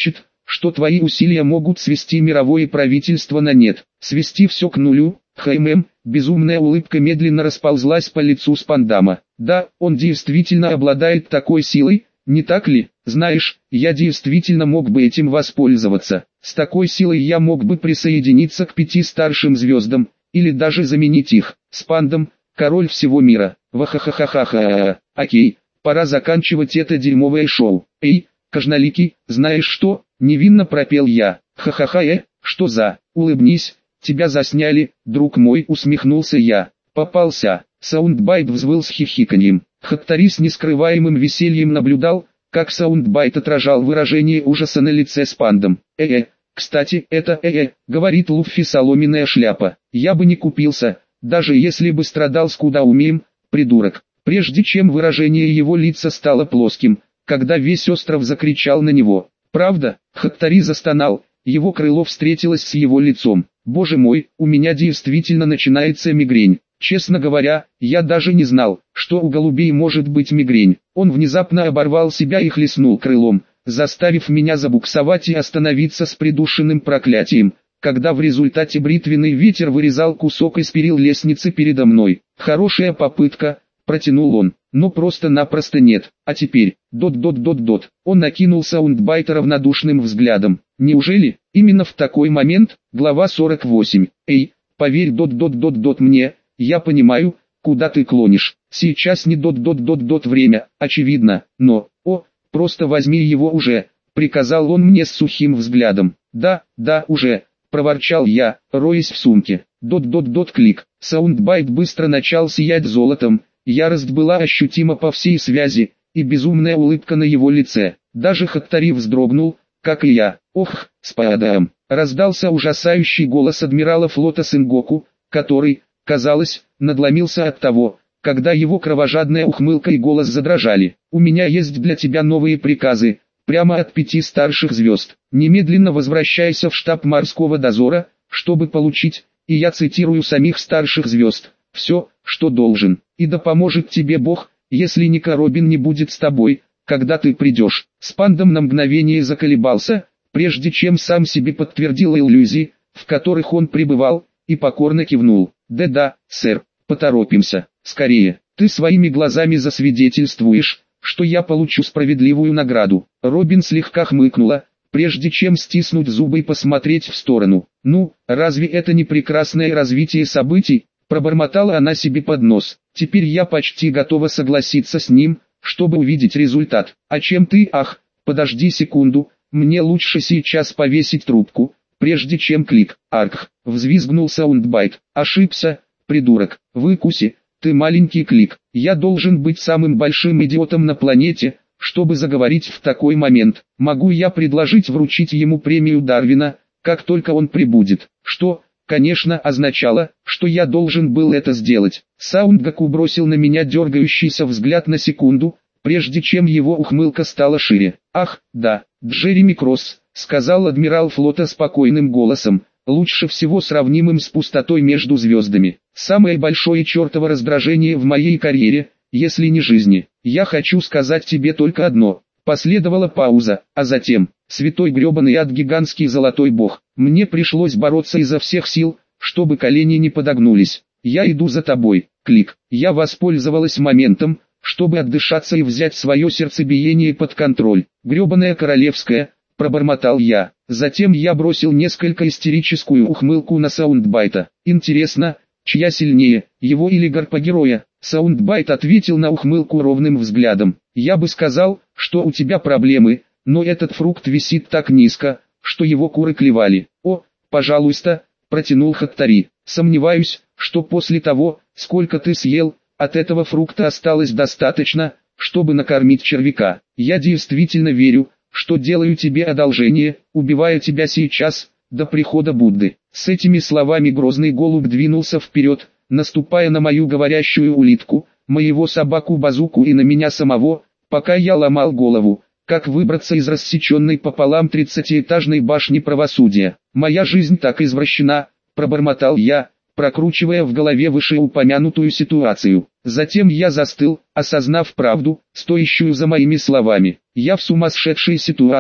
что твои усилия могут свести мировое правительство на нет, свести все к нулю. Хм, безумная улыбка медленно расползлась по лицу Спандама. Да, он действительно обладает такой силой, не так ли? Знаешь, я действительно мог бы этим воспользоваться. С такой силой я мог бы присоединиться к пяти старшим звездам, или даже заменить их. Спандам, король всего мира. Вахахахахаха. Окей, пора заканчивать это дерьмовое шоу. Эй, кожноликий, знаешь что? Невинно пропел я. Ха-ха-ха, э, что за? Улыбнись, тебя засняли, друг мой, усмехнулся я. Попался. Саундбайт взвыл с хихиканьем. Хаттари с нескрываемым весельем наблюдал, как Саундбайт отражал выражение ужаса на лице Спандом. «Э-э, кстати, это э-э», говорит Луффи соломенная шляпа. «Я бы не купился, даже если бы страдал скудоумием, придурок». Прежде чем выражение его лица стало плоским, когда весь остров закричал на него. «Правда?» Хаттари застонал, его крыло встретилось с его лицом. «Боже мой, у меня действительно начинается мигрень. Честно говоря, я даже не знал, что у голубей может быть мигрень». Он внезапно оборвал себя и хлестнул крылом, заставив меня забуксовать и остановиться с придушенным проклятием, когда в результате бритвенный ветер вырезал кусок из перил лестницы передо мной. «Хорошая попытка», — протянул он, — «но просто-напросто нет. А теперь, дот-дот-дот-дот». Он накинул Саундбайта равнодушным взглядом. «Неужели?» Именно в такой момент, глава сорок восемь. «Эй, поверь, дот-дот-дот-дот мне, я понимаю, куда ты клонишь. Сейчас не дот-дот-дот-дот время, очевидно, но, о, просто возьми его уже», — приказал он мне с сухим взглядом. «Да, да, уже», — проворчал я, роясь в сумке. Дот-дот-дот-клик. Саундбайт быстро начал сиять золотом, ярость была ощутима по всей связи, и безумная улыбка на его лице. Даже Хаттари вздрогнул, как и я. «Ох, Спадаем!» Раздался ужасающий голос адмирала флота Сенгоку, который, казалось, надломился от того, когда его кровожадная ухмылка и голос задрожали. «У меня есть для тебя новые приказы, прямо от пяти старших звезд. Немедленно возвращайся в штаб морского дозора, чтобы получить, и я цитирую самих старших звезд, все, что должен. И да поможет тебе Бог, если Ника Робин не будет с тобой, когда ты придешь». Спандом на мгновение заколебался, прежде чем сам себе подтвердил иллюзии, в которых он пребывал, и покорно кивнул. «Да-да, сэр, поторопимся, скорее, ты своими глазами засвидетельствуешь, что я получу справедливую награду». Робин слегка хмыкнула, прежде чем стиснуть зубы и посмотреть в сторону. «Ну, разве это не прекрасное развитие событий?» Пробормотала она себе под нос. «Теперь я почти готова согласиться с ним, чтобы увидеть результат. А чем ты? Ах, подожди секунду, мне лучше сейчас повесить трубку, прежде чем клик». «Арх!» — взвизгнул Саундбайт. «Ошибся, придурок. Выкуси, ты маленький клик. Я должен быть самым большим идиотом на планете, чтобы заговорить в такой момент. Могу я предложить вручить ему премию Дарвина, как только он прибудет?» Что, конечно, означало, что я должен был это сделать. Саундгаку бросил на меня дергающийся взгляд на секунду, прежде чем его ухмылка стала шире. «Ах, да, Джереми Кросс», — сказал адмирал флота спокойным голосом, лучше всего сравнимым с пустотой между звездами. «Самое большое чертово раздражение в моей карьере, если не жизни. Я хочу сказать тебе только одно». Последовала пауза, а затем, святой гребаный ад гигантский золотой бог, мне пришлось бороться изо всех сил, чтобы колени не подогнулись. «Я иду за тобой, клик». Я воспользовалась моментом, чтобы отдышаться и взять свое сердцебиение под контроль. «Гребаная королевская», — пробормотал я. Затем я бросил несколько истерическую ухмылку на Саундбайта. «Интересно, чья сильнее, его или гарпагероя?» Саундбайт ответил на ухмылку ровным взглядом. «Я бы сказал, что у тебя проблемы, но этот фрукт висит так низко, что его куры клевали». «О, пожалуйста», — протянул Хаттари. «Сомневаюсь, что после того, сколько ты съел, от этого фрукта осталось достаточно, чтобы накормить червяка. Я действительно верю, что делаю тебе одолжение, убивая тебя сейчас, до прихода Будды». С этими словами грозный голубь двинулся вперед, наступая на мою говорящую улитку, моего собаку-базуку и на меня самого, пока я ломал голову, как выбраться из рассеченной пополам тридцатиэтажной башни правосудия. «Моя жизнь так извращена», — пробормотал я, прокручивая в голове вышеупомянутую ситуацию. Затем я застыл, осознав правду, стоящую за моими словами. Я в сумасшедшей ситуации,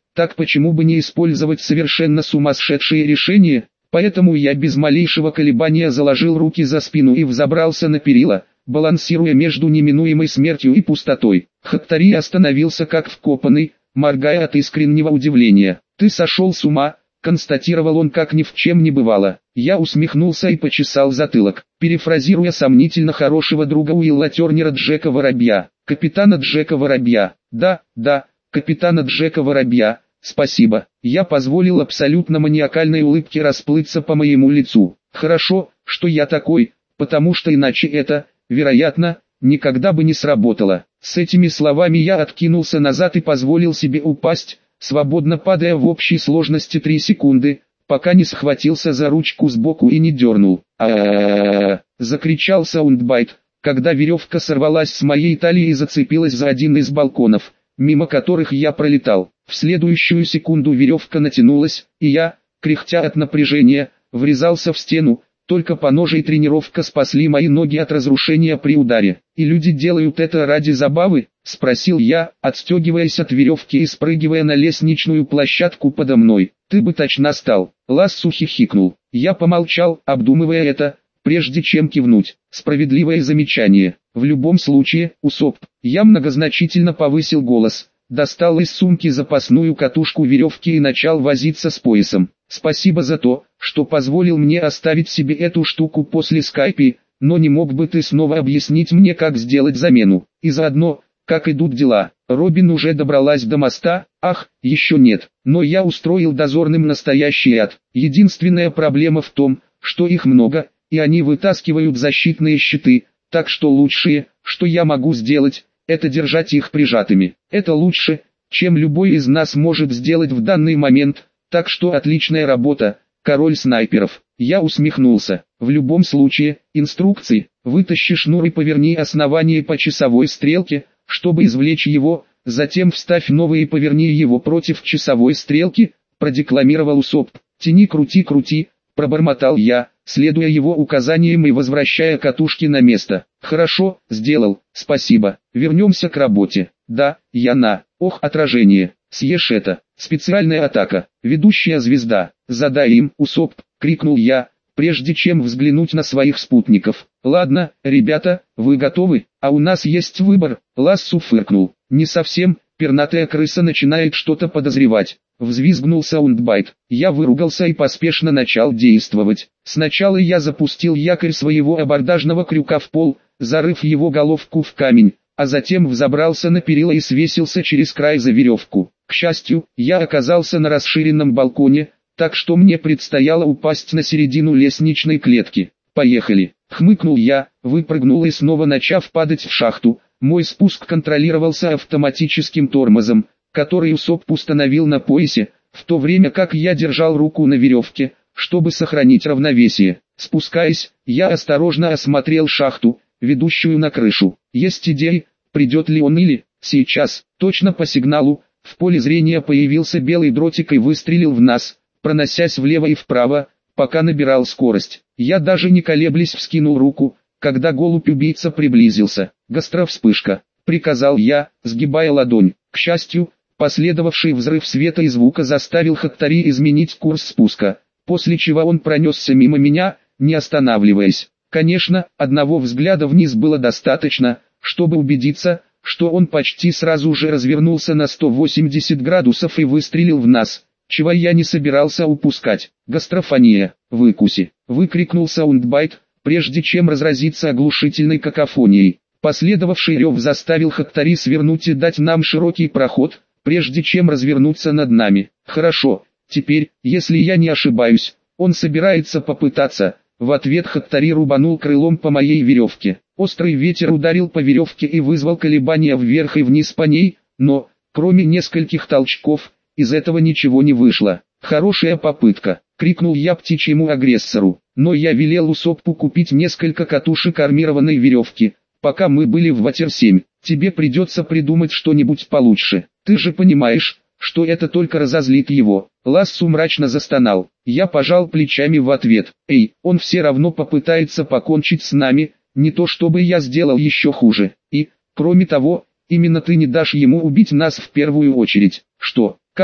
Так почему бы не использовать совершенно сумасшедшие решения? Поэтому я без малейшего колебания заложил руки за спину и взобрался на перила, балансируя между неминуемой смертью и пустотой. Хаттари остановился как вкопанный, моргая от искреннего удивления. «Ты сошел с ума?» — констатировал он, как ни в чем не бывало. Я усмехнулся и почесал затылок, перефразируя сомнительно хорошего друга Уилла Тернера Джека Воробья. «Капитана Джека Воробья. Да, да, капитана Джека Воробья. Спасибо». Я позволил абсолютно маниакальной улыбке расплыться по моему лицу. «Хорошо, что я такой, потому что иначе это, вероятно, никогда бы не сработало». С этими словами я откинулся назад и позволил себе упасть, свободно падая в общей сложности три секунды, пока не схватился за ручку сбоку и не дернул. «А-а-а-а!» — закричал Саундбайт, когда веревка сорвалась с моей талии и зацепилась за один из балконов, мимо которых я пролетал. В следующую секунду веревка натянулась, и я, кряхтя от напряжения, врезался в стену. Только поножи и тренировка спасли мои ноги от разрушения при ударе. «И люди делают это ради забавы?» — спросил я, отстегиваясь от веревки и спрыгивая на лестничную площадку подо мной. «Ты бы точно стал!» — Лассу хихикнул. Я помолчал, обдумывая это, прежде чем кивнуть. Справедливое замечание. В любом случае, Усоп. Я многозначительно повысил голос, достал из сумки запасную катушку веревки и начал возиться с поясом. «Спасибо за то, что позволил мне оставить себе эту штуку после скайпи, но не мог бы ты снова объяснить мне, как сделать замену, и заодно, как идут дела?» Робин уже добралась до моста. «Ах, еще нет, но я устроил дозорным настоящий ад. Единственная проблема в том, что их много, и они вытаскивают защитные щиты, так что лучшее, что я могу сделать, это держать их прижатыми. Это лучше, чем любой из нас может сделать в данный момент, так что отличная работа, король снайперов». Я усмехнулся. «В любом случае, инструкции: вытащи шнур и поверни основание по часовой стрелке, чтобы извлечь его, затем вставь новый и поверни его против часовой стрелки», продекламировал Усоп. «Тяни, крути, крути», пробормотал я, следуя его указаниям и возвращая катушки на место. «Хорошо, сделал, спасибо. Вернемся к работе». «Да, я на. Ох, отражение. Съешь это. Специальная атака. Ведущая звезда. Задай им, Усоп», крикнул я, прежде чем взглянуть на своих спутников. «Ладно, ребята, вы готовы? А у нас есть выбор», Лассу фыркнул. «Не совсем, пернатая крыса начинает что-то подозревать», взвизгнул Саундбайт. Я выругался и поспешно начал действовать. Сначала я запустил якорь своего абордажного крюка в пол, зарыв его головку в камень, а затем взобрался на перила и свесился через край за веревку. К счастью, я оказался на расширенном балконе, так что мне предстояло упасть на середину лестничной клетки. «Поехали!» — хмыкнул я, выпрыгнул и снова начав падать в шахту. Мой спуск контролировался автоматическим тормозом, который Усоп установил на поясе, в то время как я держал руку на веревке, чтобы сохранить равновесие. Спускаясь, я осторожно осмотрел шахту, ведущую на крышу. Есть идеи, придет ли он или, сейчас, точно по сигналу, в поле зрения появился белый дротик и выстрелил в нас, проносясь влево и вправо, пока набирал скорость. Я даже не колеблясь вскинул руку, когда голубь-убийца приблизился. «Гастровспышка», — приказал я, сгибая ладонь. К счастью, последовавший взрыв света и звука заставил Хаттари изменить курс спуска, после чего он пронесся мимо меня, не останавливаясь. Конечно, одного взгляда вниз было достаточно, чтобы убедиться, что он почти сразу же развернулся на сто восемьдесят градусов и выстрелил в нас, чего я не собирался упускать. «Гастрофония, выкуси!» — выкрикнул Саундбайт, прежде чем разразиться оглушительной какофонией. Последовавший рев заставил Хаттари свернуть и дать нам широкий проход, прежде чем развернуться над нами. «Хорошо, теперь, если я не ошибаюсь, он собирается попытаться». В ответ Хаттари рубанул крылом по моей веревке. Острый ветер ударил по веревке и вызвал колебания вверх и вниз по ней, но, кроме нескольких толчков, из этого ничего не вышло. «Хорошая попытка», — крикнул я птичьему агрессору, но я велел Усопу купить несколько катушек армированной веревки, пока мы были в Ватер семь. «Тебе придется придумать что-нибудь получше. Ты же понимаешь, что это только разозлит его». Лассу мрачно застонал. Я пожал плечами в ответ. «Эй, он все равно попытается покончить с нами, не то чтобы я сделал еще хуже. И, кроме того, именно ты не дашь ему убить нас в первую очередь». «Что? Как?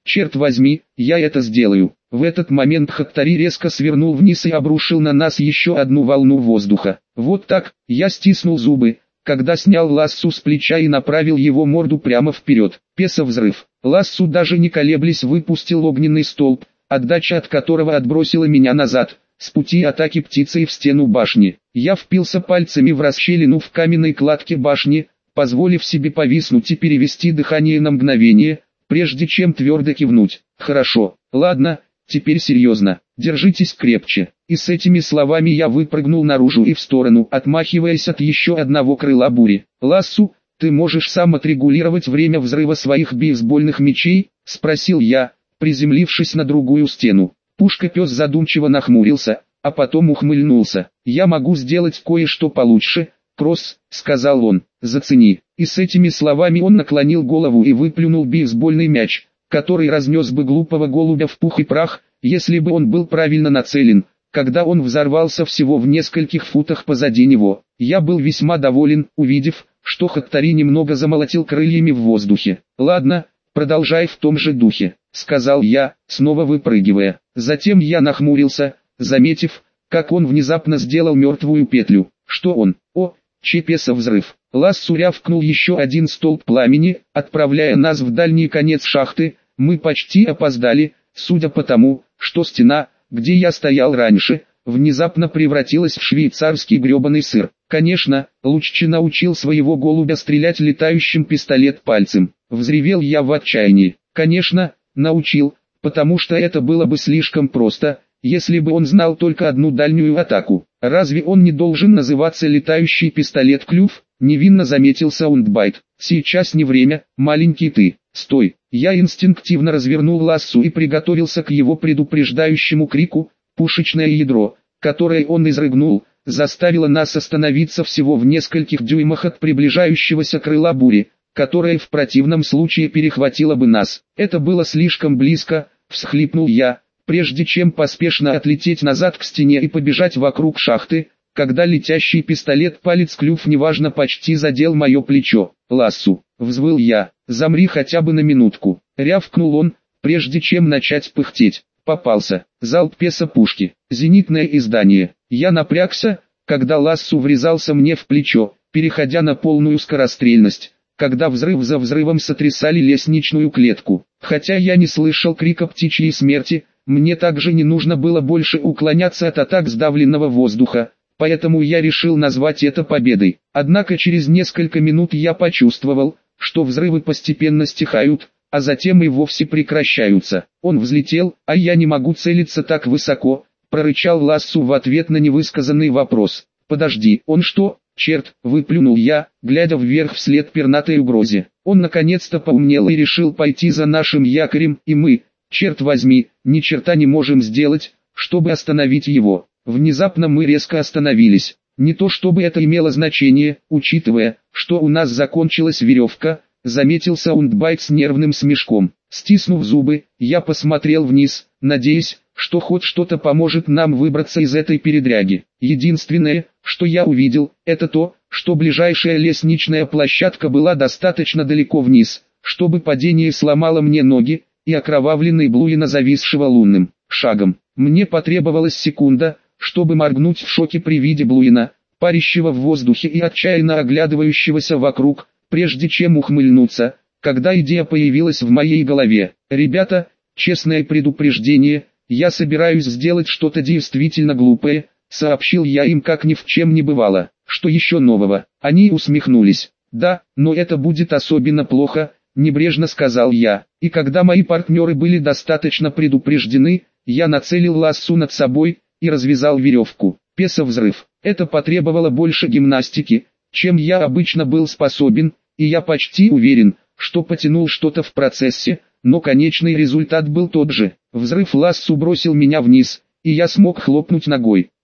Черт возьми, я это сделаю. В этот момент Хаттари резко свернул вниз и обрушил на нас еще одну волну воздуха. Вот так, я стиснул зубы, когда снял лассу с плеча и направил его морду прямо вперед. Песо-взрыв. Лассу даже не колеблясь выпустил огненный столб, отдача от которого отбросила меня назад, с пути атаки птицей в стену башни. Я впился пальцами в расщелину в каменной кладке башни, позволив себе повиснуть и перевести дыхание на мгновение, прежде чем твердо кивнуть. Хорошо, ладно, теперь серьезно, держитесь крепче. И с этими словами я выпрыгнул наружу и в сторону, отмахиваясь от еще одного крыла бури. Лассу, ты можешь сам отрегулировать время взрыва своих бейсбольных мечей? Спросил я, приземлившись на другую стену. Пушка-пес задумчиво нахмурился, а потом ухмыльнулся. Я могу сделать кое-что получше, Кросс, сказал он, зацени. И с этими словами он наклонил голову и выплюнул бейсбольный мяч, который разнес бы глупого голубя в пух и прах, если бы он был правильно нацелен, когда он взорвался всего в нескольких футах позади него. Я был весьма доволен, увидев, что Хаттари немного замолотил крыльями в воздухе. «Ладно, продолжай в том же духе», — сказал я, снова выпрыгивая. Затем я нахмурился, заметив, как он внезапно сделал мертвую петлю. Что он? О, чепеса взрыв. Лассу рявкнул еще один столб пламени, отправляя нас в дальний конец шахты. Мы почти опоздали, судя по тому, что стена, где я стоял раньше, внезапно превратилась в швейцарский гребаный сыр. Конечно, Луччи научил своего голубя стрелять летающим пистолет пальцем. Взревел я в отчаянии. Конечно, научил, потому что это было бы слишком просто, если бы он знал только одну дальнюю атаку. Разве он не должен называться летающий пистолет-клюв? Невинно заметил Саундбайт. Сейчас не время, маленький ты. Стой. Я инстинктивно развернул лассу и приготовился к его предупреждающему крику. Пушечное ядро, которое он изрыгнул, заставило нас остановиться всего в нескольких дюймах от приближающегося крыла бури, которое в противном случае перехватило бы нас. Это было слишком близко, всхлипнул я, прежде чем поспешно отлететь назад к стене и побежать вокруг шахты, когда летящий пистолет-палец-клюв неважно почти задел мое плечо. «Лассу!» — взвыл я. «Замри хотя бы на минутку!» — рявкнул он, прежде чем начать пыхтеть. Попался. Залп песа пушки. Зенитное издание. Я напрягся, когда лассу врезался мне в плечо, переходя на полную скорострельность, когда взрыв за взрывом сотрясали лестничную клетку. Хотя я не слышал крика птичьей смерти, мне также не нужно было больше уклоняться от атак сдавленного воздуха, поэтому я решил назвать это победой. Однако через несколько минут я почувствовал, что взрывы постепенно стихают, а затем и вовсе прекращаются. Он взлетел, а я не могу целиться так высоко, прорычал Лассу в ответ на невысказанный вопрос. Подожди, он что? Черт, выплюнул я, глядя вверх вслед пернатой угрозе. Он наконец-то поумнел и решил пойти за нашим якорем, и мы, черт возьми, ни черта не можем сделать, чтобы остановить его. Внезапно мы резко остановились. Не то чтобы это имело значение, учитывая, что у нас закончилась веревка, заметил Саундбайт с нервным смешком. Стиснув зубы, я посмотрел вниз, надеясь, что хоть что-то поможет нам выбраться из этой передряги. Единственное, что я увидел, это то, что ближайшая лестничная площадка была достаточно далеко вниз, чтобы падение сломало мне ноги, и окровавленный Блуина зависшего лунным шагом. Мне потребовалась секунда, чтобы моргнуть в шоке при виде Блуина, парящего в воздухе и отчаянно оглядывающегося вокруг, прежде чем ухмыльнуться, когда идея появилась в моей голове. «Ребята, честное предупреждение, я собираюсь сделать что-то действительно глупое», сообщил я им как ни в чем не бывало. «Что еще нового?» Они усмехнулись. «Да, но это будет особенно плохо», небрежно сказал я. И когда мои партнеры были достаточно предупреждены, я нацелил лассу над собой и развязал веревку. Песо-взрыв. Это потребовало больше гимнастики, чем я обычно был способен, и я почти уверен, что потянул что-то в процессе, но конечный результат был тот же. Взрыв лассу бросил меня вниз, и я смог хлопнуть ногой.